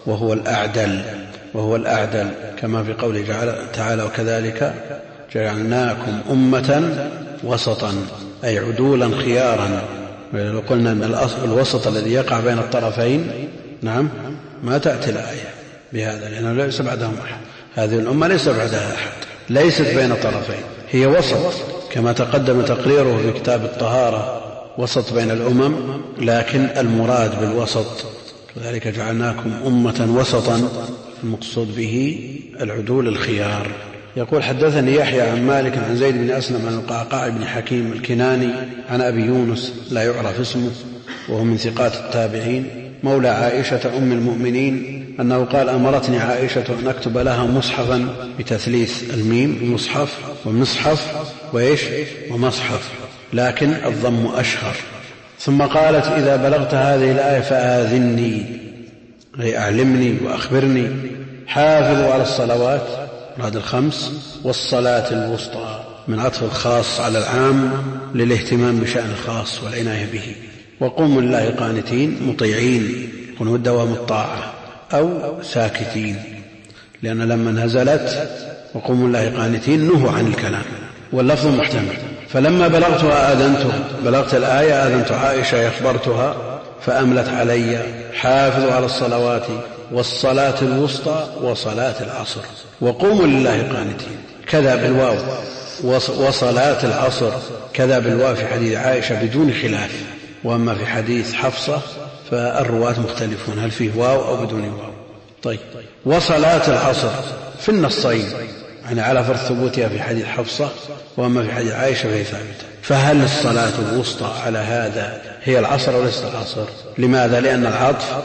وهو الأعدل كما في قوله تعالى: وكذلك جعلناكم أمة وسطا، أي عدولا خيارا. ولو قلنا أن الوسط الذي يقع بين الطرفين نعم ما تأتي الآية بهذا، لأنه ليس بعدهم أحد. هذه الأمة ليس بعدها أحد، ليست بين طرفين، هي وسط كما تقدم تقريره في كتاب الطهارة، وسط بين الأمم. لكن المراد بالوسط كذلك جعلناكم أمة وسطا، المقصود به العدول الخيار يقول حدثني يحيى عن مالك عن زيد بن أسلم عن القعقاع بن حكيم الكناني عن أبي يونس لا يعرف اسمه وهو من ثقات التابعين مولى عائشة أم المؤمنين أنه قال أمرتني عائشة أن أكتب لها مصحفا بتثليث الميم مصحف ومصحف ومصحف لكن الضم أشهر. ثم قالت إذا بلغت هذه الآية فآذني أي أعلمني وأخبرني حافظوا على الصلوات بعد الخمس والصلاة الوسطى من عطف الخاص على العام للاهتمام بشأن الخاص والعناية به وقوموا لله قانتين مطيعين يكون دوام الطاعة أو ساكتين لأن لما نزلت وقوموا لله قانتين نهوا عن الكلام واللفظ محتمل. فلما بلغتها آذنتها بلغت الآية آذنت عائشة أخبرتها فأملت علي حافظوا على الصلوات والصلاة الوسطى وصلاة العصر وقوموا لله قانتين كذا بالواو وصلاة العصر كذا بالواو في حديث عائشة بدون خلاف. وأما في حديث حفصة فالرواة مختلفون هل فيه واو أو بدون واو. طيب وصلاة العصر في النصين يعني على فرض ثبوتها في حديث حفصة وأما في حديث عائشة فهي ثابتة. فهل الصلاة الوسطى على هذا هي العصر وليست العصر؟ لماذا؟ لأن العطف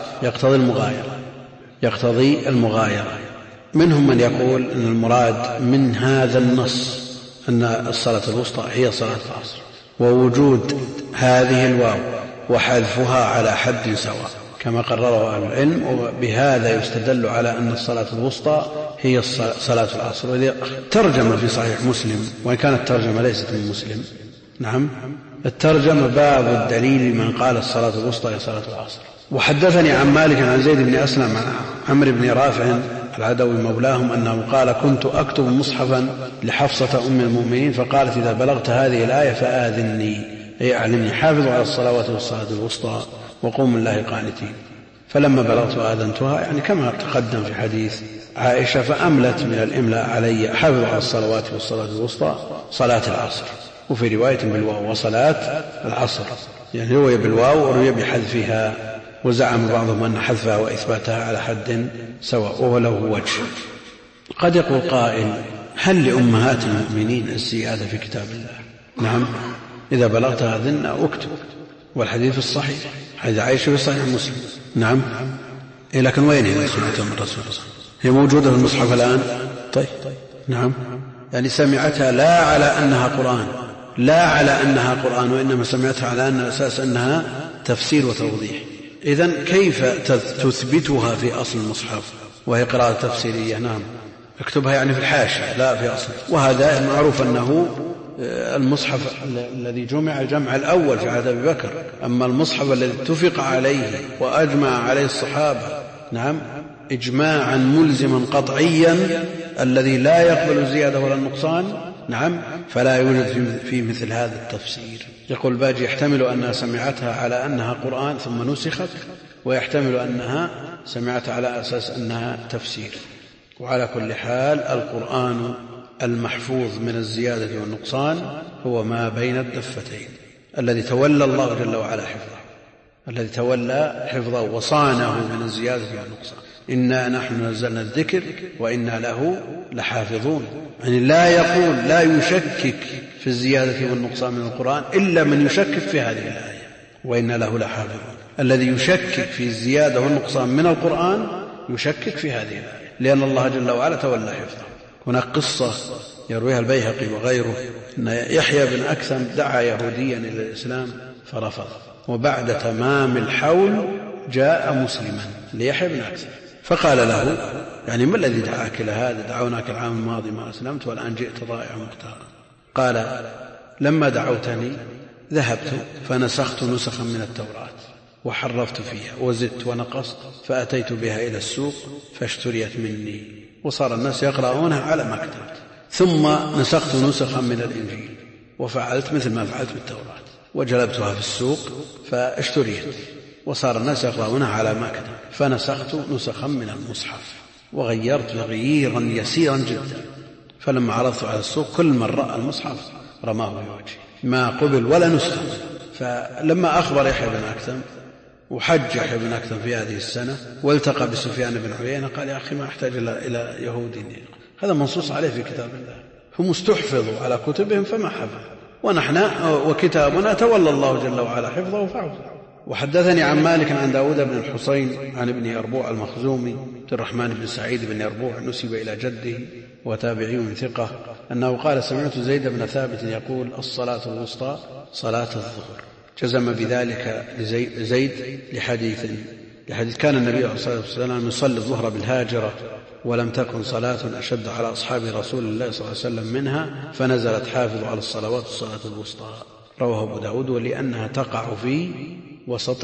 يقتضي المغايرة. منهم من يقول أن المراد من هذا النص أن الصلاة الوسطى هي صلاة العصر ووجود هذه الواو وحذفها على حد سواء كما قرره أهل العلم وبهذا يستدل على أن الصلاة الوسطى هي صلاة العصر. وذي ترجم في صحيح مسلم وإن كانت الترجمة ليست من مسلم نعم الترجمة باب الدليل من قال الصلاة الوسطى هي صلاة العصر. وحدثني عن مالك عن زيد بن أسلم عن عمرو بن رافع العدوي مولاهم أنه قال كنت أكتب مصحفا لحفصة أم المؤمنين فقالت إذا بلغت هذه الآية فآذني أي أعلمني حافظوا على الصلوات والصلاة الوسطى وقوموا لله قانتين. فلما بلغت آذنتها يعني كما تقدم في حديث عائشة فأملت من الإملاء علي حافظوا على الصلوات والصلاة الوسطى صلاة العصر وفي رواية بالواو وصلاة العصر يعني روي بالواو وروي بحذفها وزعم بعضهم أن حذفها وإثباتها على حد سواء وله وجه. قد يقول قائل هل لأمهات المؤمنين الزيادة في كتاب الله؟ نعم إذا بلغت هذن أكتب والحديث الصحيح حديث عائشة في صحيح مسلم نعم لكن وين هي سمعتها من رسول الله هي موجودة في المصحف الآن؟ طيب نعم يعني سمعتها لا على أنها قرآن وإنما سمعتها على أن الأساس أنها تفسير وتوضيح. إذن كيف تثبتها في أصل المصحف وهي قراءة تفسيرية؟ نعم اكتبها يعني في الحاشية لا في أصل. وهذا معروف أنه المصحف الذي جمع الجمع الأول في عهد أبي بكر. أما المصحف الذي اتفق عليه وأجمع عليه الصحابة نعم إجماعا ملزما قطعيا الذي لا يقبل الزيادة ولا النقصان نعم فلا يوجد في مثل هذا التفسير. يقول باجي يحتمل أنها سمعتها على أنها قرآن ثم نسخت ويحتمل أنها سمعتها على أساس أنها تفسير. وعلى كل حال القرآن المحفوظ من الزيادة والنقصان هو ما بين الدفتين الذي تولى الله جل وعلا حفظه وصانه من الزيادة والنقصان. إنا نحن نزلنا الذكر وإنا له لحافظون يعني لا يشكك في الزيادة والنقصان من القرآن إلا من يشكك في هذه الآية وإنا له لحافظون. الذي يشكك في الزيادة والنقصان من القرآن يشكك في هذه الآية لأن الله جل وعلا تولى حفظه. هناك قصة يرويها البيهقي وغيره أن يحيى بن أكثم دعا يهوديا إلى الإسلام فرفض وبعد تمام الحول جاء مسلما ليحيى بن أكثم فقال له يعني ما الذي دعاك إلى هذا؟ دعوناك العام الماضي ما أسلمت والآن جئت ضائعا مختارا. قال لما دعوتني ذهبت فنسخت نسخا من التوراة وحرفت فيها وزدت ونقصت فأتيت بها إلى السوق فاشتريت مني وصار الناس يقرؤونها على ما كتبت ثم نسخت نسخا من الإنجيل وفعلت مثل ما فعلت بالتوراة وجلبتها في السوق فاشتريت وصار الناس يقرؤونها على ما كتبت فنسخت نسخا من المصحف وغيرت تغييرا يسيرا جدا فلما عرضت على السوق كل من رأى المصحف رماه بوجهه ما قبل ولا نسخة. فلما أخبر يحيى بن أكثم وحج يحيى بن أكثم في هذه السنة والتقى بسفيان بن عيينة قال يا أخي ما أحتاج إلى يهودي هذا منصوص عليه في كتاب الله، هم استحفظوا على كتبهم فما حفظوا، ونحن وكتابنا تولى الله جل وعلا حفظه فحفظه. وحدثني عن مالك عن داود بن الحسين عن ابن يربوع المخزومي عبد الرحمن بن سعيد بن يربوع نسب إلى جده وتابعي ثقة أنه قال سمعت زيد بن ثابت يقول الصلاة الوسطى صلاة الظهر. جزم بذلك زيد لحديث كان النبي عليه الصلاة والسلام يصلي الظهر بالهاجرة ولم تكن صلاة أشد على أصحاب رسول الله صلى الله عليه وسلم منها فنزلت حافظوا على الصلوات الصلاة الوسطى. رواه أبو داود ولأنها تقع في وسط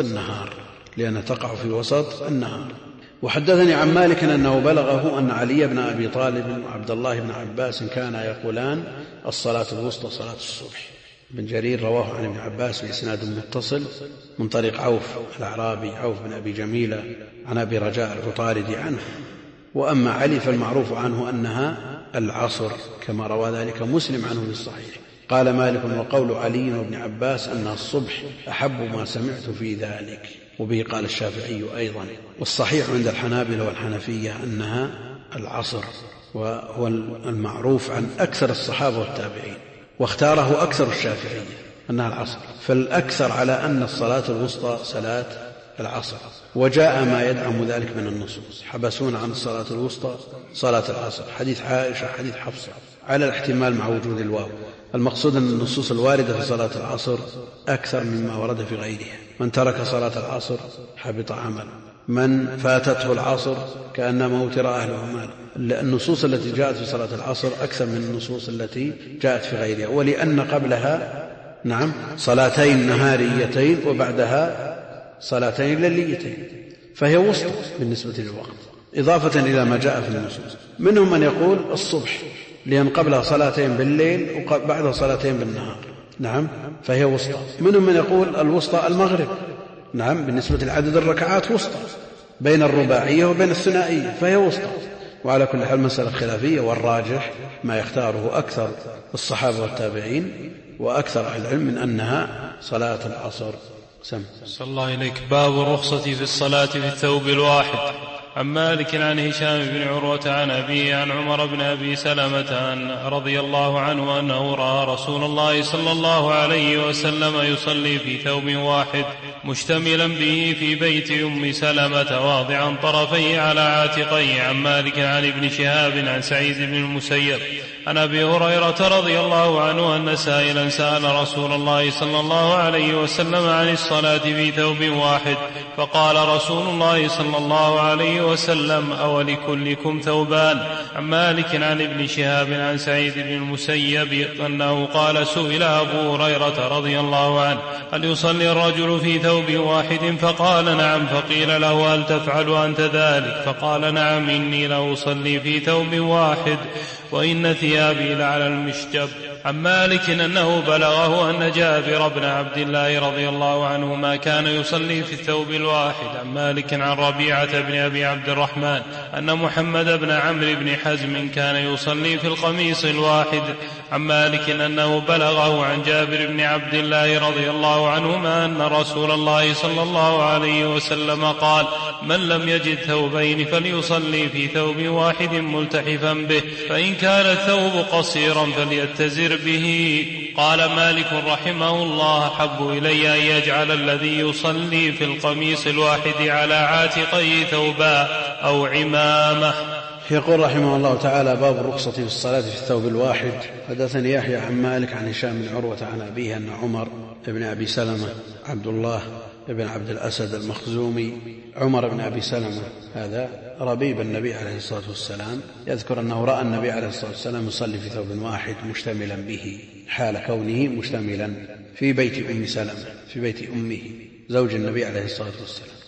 النهار. وحدثني عن مالك أنه بلغه أن علي بن أبي طالب وعبد الله بن عباس كانا يقولان الصلاة الوسطى صلاة الصبح. بن جرير رواه عن ابن عباس بإسناد متصل من طريق عوف الأعرابي عوف بن أبي جميلة عن أبي رجاء العطاردي عنه. وأما علي فالمعروف عنه أنها العصر كما روى ذلك مسلم عنه في الصحيح. قال مالك وقول علي وابن عباس أنها الصبح أحب ما سمعت في ذلك، وبه قال الشافعي أيضا. والصحيح عند الحنابلة والحنفية أنها العصر، وهو المعروف عن أكثر الصحابة والتابعين، واختاره أكثر الشافعية أنها العصر، فالأكثر على أن الصلاة الوسطى صلاة العصر. وجاء ما يدعم ذلك من النصوص، حبسون عن الصلاة الوسطى صلاة العصر، حديث عائشة حديث حفصة على الاحتمال مع وجود الواو. المقصود أن النصوص الواردة في صلاة العصر أكثر مما ورد في غيرها. من ترك صلاة العصر حبط عمله، من فاتته العصر كأنما وتر أهله ماله. النصوص التي جاءت في صلاة العصر أكثر من النصوص التي جاءت في غيرها، ولأن قبلها صلاتين نهاريتين وبعدها صلاتين ليليتين، فهي وسط بالنسبة للوقت إضافة إلى ما جاء في النصوص. منهم من يقول الصبح لأن قبلها صلاتين بالليل وبعدها صلاتين بالنهار، فهي وسطى. منهم من يقول الوسطى المغرب، بالنسبة لعدد الركعات وسطى بين الرباعية وبين الثنائية، فهي وسطى. وعلى كل حال مسألة خلافية، والراجح ما يختاره أكثر الصحابة والتابعين وأكثر أهل العلم من أنها صلاة العصر. صلى الله إليك. باب الرخصة في الصلاة في الثوب الواحد. عن مالك عن هشام بن عروة عن أبيه عن عمر بن أبي سلمة رضي الله عنه أنه رأى رسول الله صلى الله عليه وسلم يصلي في ثوب واحد مشتملا به في بيت أم سلمة واضعا طرفيه على عاتقيه. عن مالك عن ابن شهاب عن سعيد بن المسيب عن أبي هريرة رضي الله عنه أن سائلا سأل رسول الله صلى الله عليه وسلم عن الصلاة في ثوب واحد، فقال رسول الله صلى الله عليه وسلم أولكلكم ثوبان. عن مالك عن ابن شهاب عن سعيد بن المسيب أنه قال سئل أبو هريرة رضي الله عنه هل يصلي الرجل في ثوب واحد؟ فقال نعم. فقيل له هل تفعل أنت ذلك؟ فقال نعم إني لأصلي في ثوب واحد وإن ثيابي لعلى المشجب. عن مالك أنه بلغه أن جابر بن عبد الله رضي الله عنهما كان يصلي في الثوب الواحد. عن مالك عن ربيعة بن أبي عبد الرحمن أن محمد بن عمرو بن حزم كان يصلي في القميص الواحد. عن مالك أنه بلغه عن جابر بن عبد الله رضي الله عنهما أن رسول الله صلى الله عليه وسلم قال من لم يجد ثوبين فليصلي في ثوب واحد ملتحفا به، فإن كان الثوب قصيرا فليتزر به. قال مالك رحمه الله أحب إلي أن يجعل الذي يصلي في القميص الواحد على عاتقيه ثوبا أو عمامة. يقول رحمه الله تعالى باب الرخصة في الصلاة في الثوب الواحد. حدثني يحيى عن مالك عن هشام بن عروة عن أبيه أن عمر بن أبي سلمة عبد الله بن عبد الأسد المخزومي عمر بن أبي سلمة هذا ربيب النبي عليه الصلاة والسلام، يذكر أنه رأى النبي عليه الصلاة والسلام يصلي في ثوب واحد مشتملا به حال كونه مشتملا في بيت أم سلمة في بيت أمه زوج النبي عليه الصلاة والسلام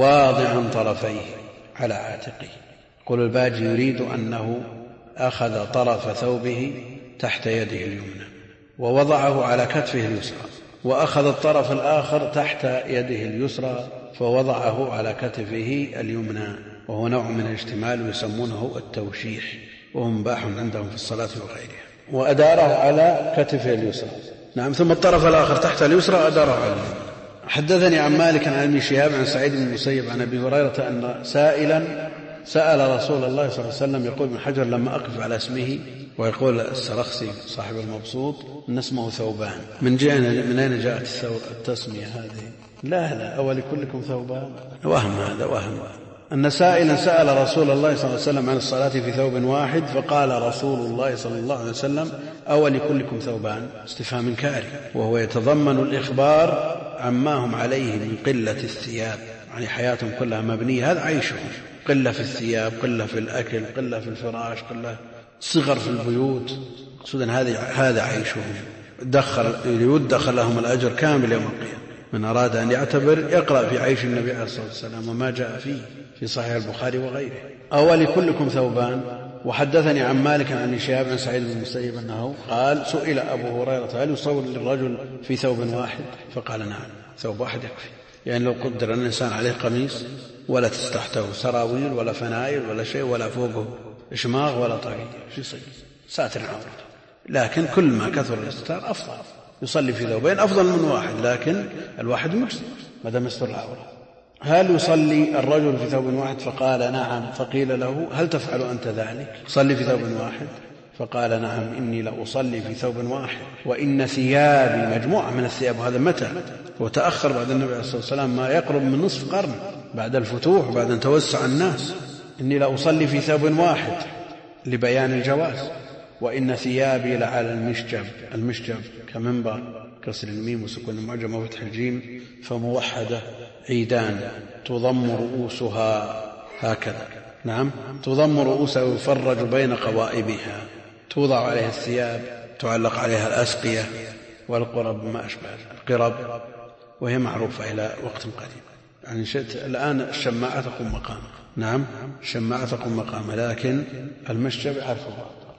واضعا طرفيه على عاتقه. قل الباجي يريد أنه أخذ طرف ثوبه تحت يده اليمنى ووضعه على كتفه اليسرى، وأخذ الطرف الآخر تحت يده اليسرى فوضعه على كتفه اليمنى، وهو نوع من الاجتمال ويسمونه التوشيح، وهو مباح عندهم في الصلاة وغيرها. وأداره على كتفه اليسرى ثم الطرف الآخر تحت اليسرى أداره على اليمنى. حدثني عن مالك عن ابن شهاب عن سعيد بن المسيب عن أبي هريرة أن سائلا سأل رسول الله صلى الله عليه وسلم، يقول ابن حجر لما أقف على اسمه، ويقول السرخسي صاحب المبسوط أن اسمه ثوبان، من أين جاءت التسمية هذه؟ لا أول كلكم ثوبان، وهم هذا وهم. أن سائلا سأل رسول الله صلى الله عليه وسلم عن الصلاة في ثوب واحد، فقال رسول الله صلى الله عليه وسلم أول كلكم ثوبان، استفهام إنكاري، وهو يتضمن الإخبار عما هم عليه من قلة الثياب، يعني حياتهم كلها مبنية، هذا عيشهم، قلة في الثياب، قلة في الأكل، قلة في الفراش، قلة صغر في البيوت، مقصودا هذا عيشهم، يدخر لهم الأجر كامل يوم القيامة. من أراد أن يعتبر يقرأ في عيش النبي عليه الصلاة والسلام وما جاء فيه في صحيح البخاري وغيره. أول كلكم ثوبان. وحدثني عن مالك عن شهاب عن سعيد بن المسيب أنه قال سئل أبو هريرة هل يصور للرجل في ثوب واحد؟ فقال نعم، ثوب واحد يكفي. يعني لو قدر أن الإنسان عليه قميص ولا تحته سراويل ولا فنائل ولا شيء ولا فوقه إشماغ ولا طاقية، شو يصير؟ ساتر عورته. لكن كل ما كثر الاستتار أفضل، يصلي في ثوبين أفضل من واحد، لكن الواحد مجزي ما دام يستر العورة. هل يصلي الرجل في ثوب واحد؟ فقال نعم. فقيل له هل تفعل أنت ذلك؟ صلي في ثوب واحد؟ فقال نعم، إني لأصلي في ثوب واحد وإن ثيابي مجموعة من الثياب. وهذا متى؟ وتأخر بعد النبي عليه الصلاة والسلام ما يقرب من نصف قرن بعد الفتوح، بعد أن توسع الناس. إني لأصلي في ثوب واحد لبيان الجواز. وإن ثيابي لعلى المشجب. المشجب كمنبر، كسر الميم وسكون المعجم وفتح الجيم، فموحدة عيدان تضم رؤوسها هكذا، نعم، تضم رؤوسها ويفرج بين قوائمها، توضع عليها الثياب، تعلق عليها الأسقية والقرب ما أشبه القرب، وهي معروفة إلى وقت قديم. يعني الآن الشماعة تقوم مقامها، نعم الشماعة تقوم مقامها، لكن المشجب يعرفه.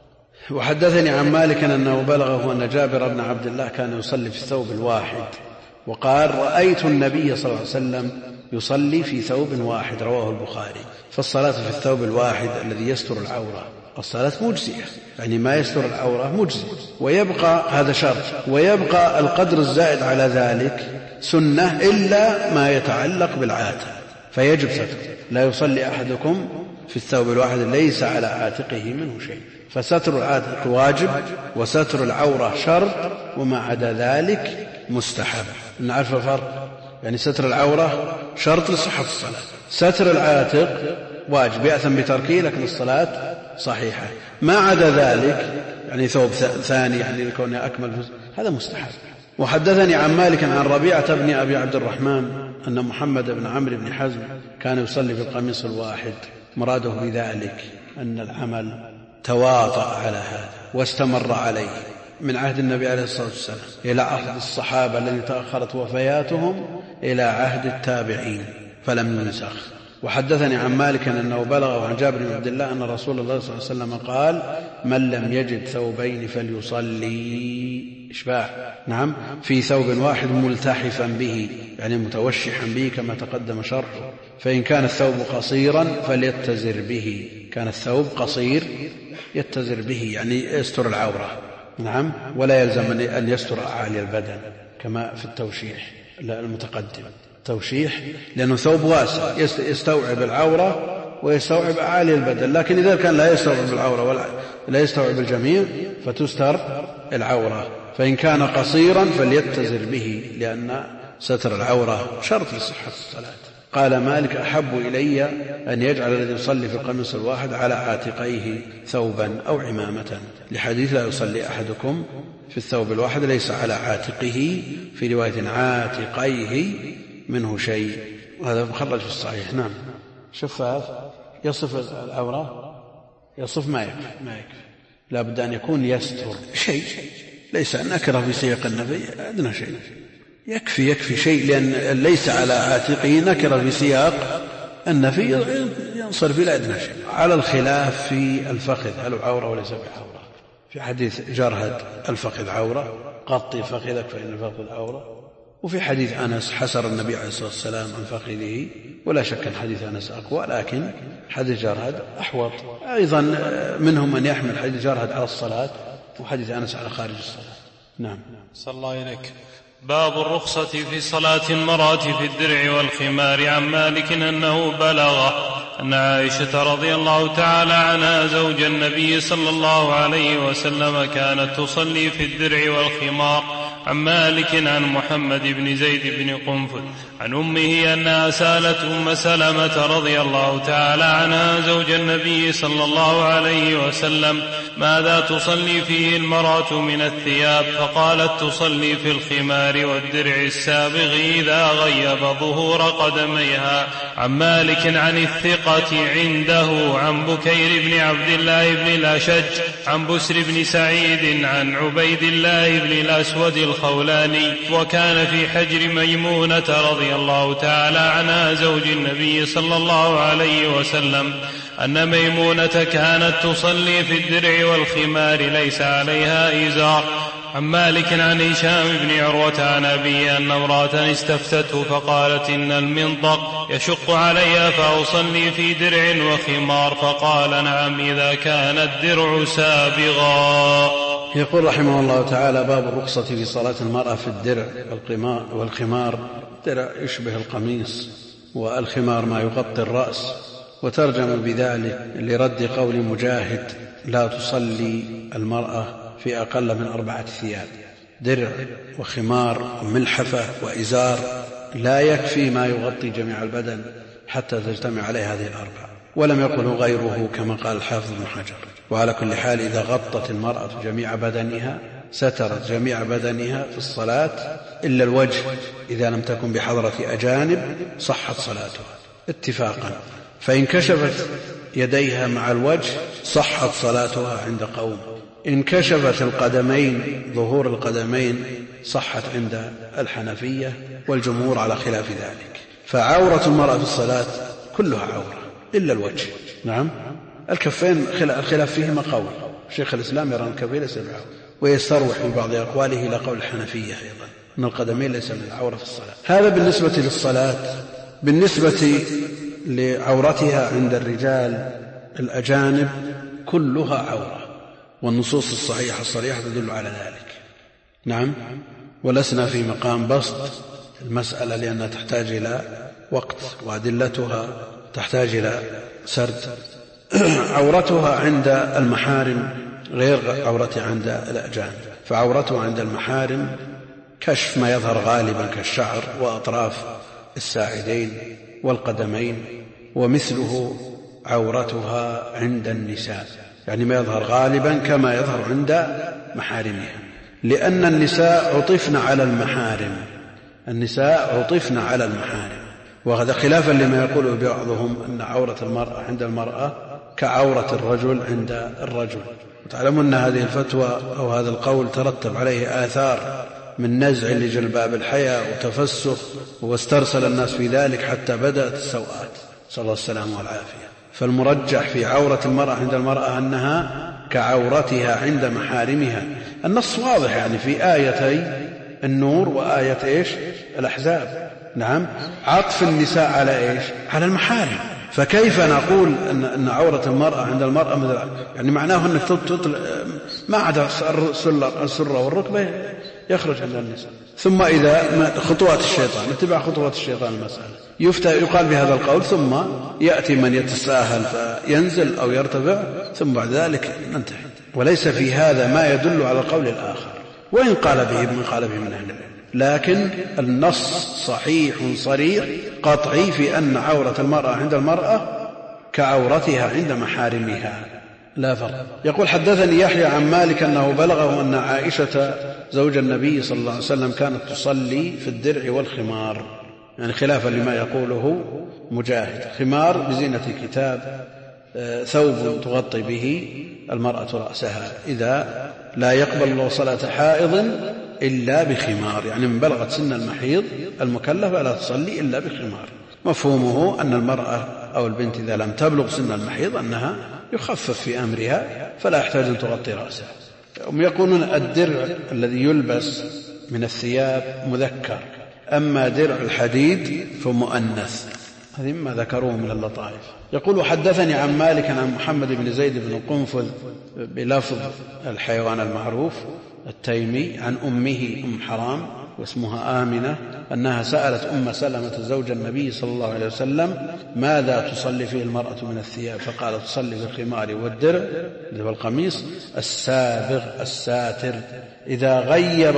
وحدثني عن مالك أنه بلغه أن جابر بن عبد الله كان يصلي في الثوب الواحد، وقال رأيت النبي صلى الله عليه وسلم يصلي في ثوب واحد، رواه البخاري. فالصلاة في الثوب الواحد الذي يستر العورة الصلاة مجزية، يعني ما يستر العورة مجزي، ويبقى هذا شرط، ويبقى القدر الزائد على ذلك سنة إلا ما يتعلق بالعاتق فيجب ستر. لا يصلي أحدكم في الثوب الواحد ليس على عاتقه منه شيء، فستر العاتق واجب وستر العورة شرط، وما عدا ذلك مستحب. نعرف الفرق، يعني ستر العورة شرط لصحة الصلاة، ستر العاتق واجب يأثم بتركه لكن الصلاة صحيحة، ما عدا ذلك يعني ثوب ثاني يعني لكونه أكمل هذا مستحب. وحدثني عن مالك عن ربيعة بن أبي عبد الرحمن أن محمد بن عمرو بن حزم كان يصلي في القميص الواحد، مراده بذلك أن العمل تواطأ على هذا واستمر عليه من عهد النبي عليه الصلاة والسلام إلى عهد الصحابة الذين تأخرت وفياتهم إلى عهد التابعين فلم ينسخ. وحدثني عن مالك أنه بلغه عن جابر بن عبد الله أن رسول الله صلى الله عليه وسلم قال من لم يجد ثوبين فليصلي إشباع، نعم، في ثوب واحد ملتحفا به، يعني متوشحا به كما تقدم شرحه. فإن كان الثوب قصيرا فليتزر به، كان الثوب قصير يتزر به يعني يستر العورة، نعم، ولا يلزم أن يستر أعالي البدن كما في التوشيح المتقدم. توشيح لأنه ثوب واسع يستوعب العورة ويستوعب أعالي البدن، لكن إذا كان لا يستوعب العورة ولا لا يستوعب الجميع فتستر العورة. فإن كان قصيرا فليتزر به لأن ستر العورة شرط لصحة الصلاة. قال مالك أحب إلي أن يجعل الذي يصلي في القميص الواحد على عاتقيه ثوبا أو عمامة، لحديث لا يصلي أحدكم في الثوب الواحد ليس على عاتقه، في رواية عاتقيه منه شيء، هذا مخرج في الصحيح. نعم، شفاف يصف العورة، يصف ما يكفي، لا بد أن يكون يستر شيء، ليس نكره في سياق النفي أدنى شيء، يكفي شيء، لأن ليس على عاتقه نكره في سياق النفي ينصرف إلى أدنى شيء. على الخلاف في الفخذ، هل عورة وليس بعورة؟ في حديث جرهد الفخذ عورة، غطي فخذك فإن الفخذ عورة. وفي حديث أنس حسر النبي عليه الصلاة والسلام عن فخذه، ولا شك أن حديث أنس أقوى، لكن حديث جرهد أحوط. أيضا منهم من يحمل حديث جرهد على الصلاة وحديث أنس على خارج الصلاة. نعم. صلى الله إليك. باب الرخصة في صلاة المرأة في الدرع والخمار. عن مالك أنه بلغ أن عائشة رضي الله تعالى عنها زوج النبي صلى الله عليه وسلم كانت تصلي في الدرع والخمار. عن مالك عن محمد بن زيد بن قنفذ عن أمه أنها سألت أم سلمة رضي الله تعالى عنها زوج النبي صلى الله عليه وسلم ماذا تصلي فيه المرأة من الثياب؟ فقالت تصلي في الخمار والدرع السابغ إذا غيب ظهور قدميها. عن مالك عن الثقة عنده عن بكير بن عبد الله بن الأشج عن بسر بن سعيد عن عبيد الله بن الأسود الخولاني وكان في حجر ميمونة رضي الله تعالى عنها زوج النبي صلى الله عليه وسلم أن ميمونة كانت تصلي في الدرع والخمار ليس عليها إزار. عن مالك عن هشام بن عروة عن أبيه أن امرأة استفتته فقالت إن المنطق يشق علي فأصلي في درع وخمار فقال نعم إذا كان الدرع سابغا. يقول رحمه الله تعالى باب الرخصة في صلاة المرأة في الدرع والخمار. الدرع يشبه القميص والخمار ما يغطي الرأس. وترجم بذلك لرد قول مجاهد لا تصلي المرأة في أقل من 4 ثياب. درع وخمار وملحفة وإزار لا يكفي ما يغطي جميع البدن حتى تجتمع عليه هذه 4. ولم يقله غيره كما قال الحافظ بن حجر. وعلى كل حال إذا غطت المرأة جميع بدنها سترت جميع بدنها في الصلاة إلا الوجه إذا لم تكن بحضرة أجانب صحت صلاتها اتفاقا. فإن كشفت يديها مع الوجه صحت صلاتها عند قوم. إن كشفت القدمين ظهور القدمين صحت عند الحنفية والجمهور على خلاف ذلك. فعورة المرأة في الصلاة كلها عورة إلا الوجه. نعم الكفين الخلاف فيهما قول. شيخ الإسلام يرى الكفين ليس بعورة ويستروح في بعض أقواله إلى قول الحنفية أيضا أن القدمين ليس من العورة في الصلاة. هذا بالنسبة للصلاة. بالنسبة لعورتها عند الرجال الأجانب كلها عورة والنصوص الصحيحة الصريحة تدل على ذلك. نعم ولسنا في مقام بسط المسألة لأنها تحتاج إلى وقت وأدلتها تحتاج إلى سرد. عورتها عند المحارم غير عورتها عند الأجانب. فعورتها عند المحارم كشف ما يظهر غالبا كالشعر وأطراف الساعدين والقدمين. ومثله عورتها عند النساء يعني ما يظهر غالبا كما يظهر عند محارمها لأن النساء عطفن على المحارم. النساء عطفن على المحارم. وهذا خلافا لما يقوله بعضهم أن عورة المرأة عند المرأة كعورة الرجل عند الرجل. وتعلمون أن هذه الفتوى أو هذا القول ترتب عليه آثار من نزع لجلباب الحياة وتفسخ واسترسل الناس في ذلك حتى بدأت السوءات صلى الله السلام والعافية. فالمرجح في عورة المرأة عند المرأة أنها كعورتها عند محارمها. النص واضح يعني في آيتي النور وآية الأحزاب. نعم عطف النساء على على المحارم. فكيف نقول أن عورة المرأة عند المرأة مثل يعني معناه أنك ما عدا السرة والركبة يخرج عند النساء. ثم إذا خطوات الشيطان اتباع خطوات الشيطان المسألة يقال بهذا القول ثم يأتي من يتساهل فينزل أو يرتفع ثم بعد ذلك ننتهي. وليس في هذا ما يدل على القول الآخر وإن قال به من قال به من أهل العلم. لكن النص صحيح صريح قطعي في أن عورة المرأة عند المرأة كعورتها عند محارمها لا فرق. يقول حدثني يحيى عن مالك أنه بلغه أن عائشة زوج النبي صلى الله عليه وسلم كانت تصلي في الدرع والخمار يعني خلافا لما يقوله مجاهد. خمار بزينة الكتاب ثوب تغطي به المرأة رأسها إذا لا يقبل الله صلاة حائض إلا بخمار يعني من بلغت سن المحيض المكلفة لا تصلي إلا بخمار. مفهومه أن المرأة أو البنت إذا لم تبلغ سن المحيض أنها يخفف في أمرها فلا يحتاج أن تغطي رأسها. هم يقولون الدرع الذي يلبس من الثياب مذكر أما درع الحديد فمؤنث. هذه مما ذكروه من اللطائف. يقول حدثني عن مالك عن محمد بن زيد بن قنفذ بلفظ الحيوان المعروف التيمي عن أمه أم حرام واسمها آمنة أنها سألت أم سلمة زوج النبي صلى الله عليه وسلم ماذا تصلي فيه المرأة من الثياب؟ فقالت تصلي في الخمار والدرع والقميص السابغ الساتر إذا غيب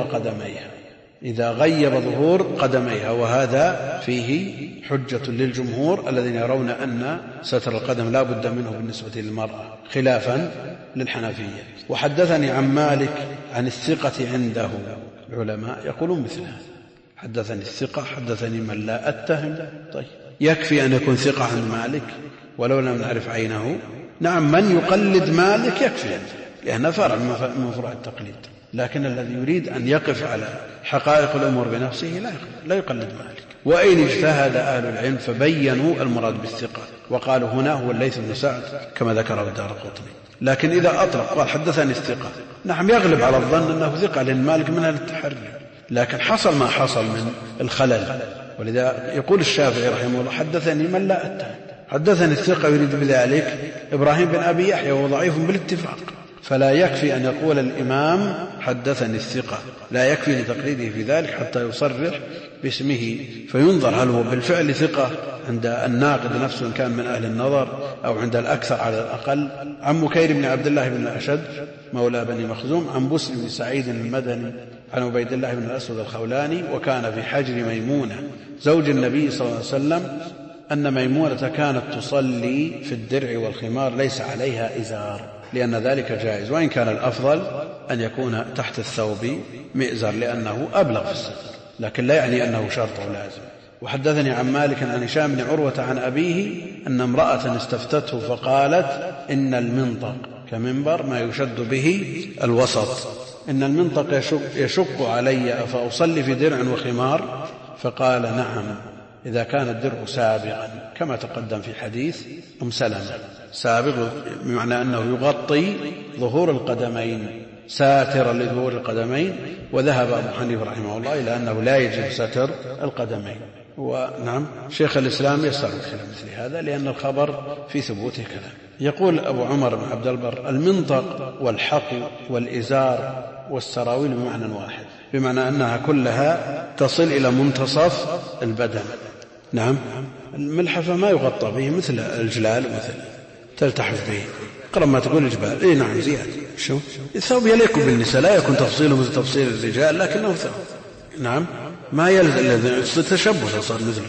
ظهور قدميها وهذا فيه حجة للجمهور الذين يرون أن ستر القدم لا بد منه بالنسبة للمرأة خلافا للحنفية. وحدثني عن مالك عن الثقة عنده، العلماء يقولون مثل هذا، حدثني الثقة حدثني من لا أتهم. طيب يكفي أن يكون ثقة عن مالك ولو لم نعرف عينه. نعم من يقلد مالك يكفي لأنه فرع من فروع التقليد، لكن الذي يريد أن يقف على حقائق الأمور بنفسه لا يقلد مالك. وإن اجتهد أهل العلم فبينوا المراد بالثقة وقالوا هنا هو الليث بن سعد كما ذكره الدارقطني. لكن إذا أطلق قال حدثني الثقة، نعم يغلب على الظن أنه ثقة لأن مالك من أهل التحري، لكن حصل ما حصل من الخلل. ولذا يقول الشافعي رحمه الله حدثني من لا أتهم. حدثني الثقة يريد بذلك إبراهيم بن أبي يحيى وهو ضعيف بالاتفاق، فلا يكفي أن يقول الإمام حدثني الثقة، لا يكفي لتقليده في ذلك حتى يصرح باسمه فينظر هل هو بالفعل ثقة عند الناقد نفسه إن كان من أهل النظر أو عند الأكثر على الأقل. عن مكير بن عبد الله بن الأشد مولى بني مخزوم عن بسر بن سعيد المدني عن عبيد الله بن الأسود الخولاني وكان في حجر ميمونة زوج النبي صلى الله عليه وسلم أن ميمونة كانت تصلي في الدرع والخمار ليس عليها إزار لأن ذلك جائز، وإن كان الأفضل أن يكون تحت الثوب مئزر لأنه أبلغ في الستر، لكن لا يعني أنه شرط ولازم. وحدثني عن مالك عن هشام بن عروة عن أبيه أن امرأة استفتته فقالت إن المنطق كمنبر ما يشد به الوسط، إن المنطق يشق علي أفأصلي في درع وخمار؟ فقال نعم إذا كان الدرع سابغا كما تقدم في حديث أم سلمة، سابغ بمعنى أنه يغطي ظهور القدمين ساترا لظهور القدمين. وذهب أبو حنيفة رحمه الله إلى أنه لا يجب ستر القدمين. ونعم شيخ الإسلام يستغرب مثل هذا لأن الخبر في ثبوته كلام. يقول أبو عمر بن عبد البر المنطق والحق والإزار والسراويل بمعنى واحد، بمعنى أنها كلها تصل إلى منتصف البدن. نعم الملحفة ما يغطى به مثل الجلال مثل تلتحف به قرب ما تقول الجبال. إيه نعم زيادة. شو الثوب يليق بالنساء لا يكون تفصيله مثل تفصيل الرجال لكنه ثوب. نعم ما يلزم تشبه صار مثل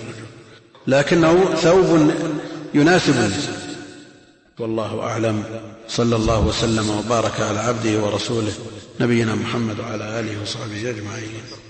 لكنه ثوب يناسب النساء. والله أعلم. صلى الله وسلم وبارك على عبده ورسوله نبينا محمد وعلى آله وصحبه أجمعين.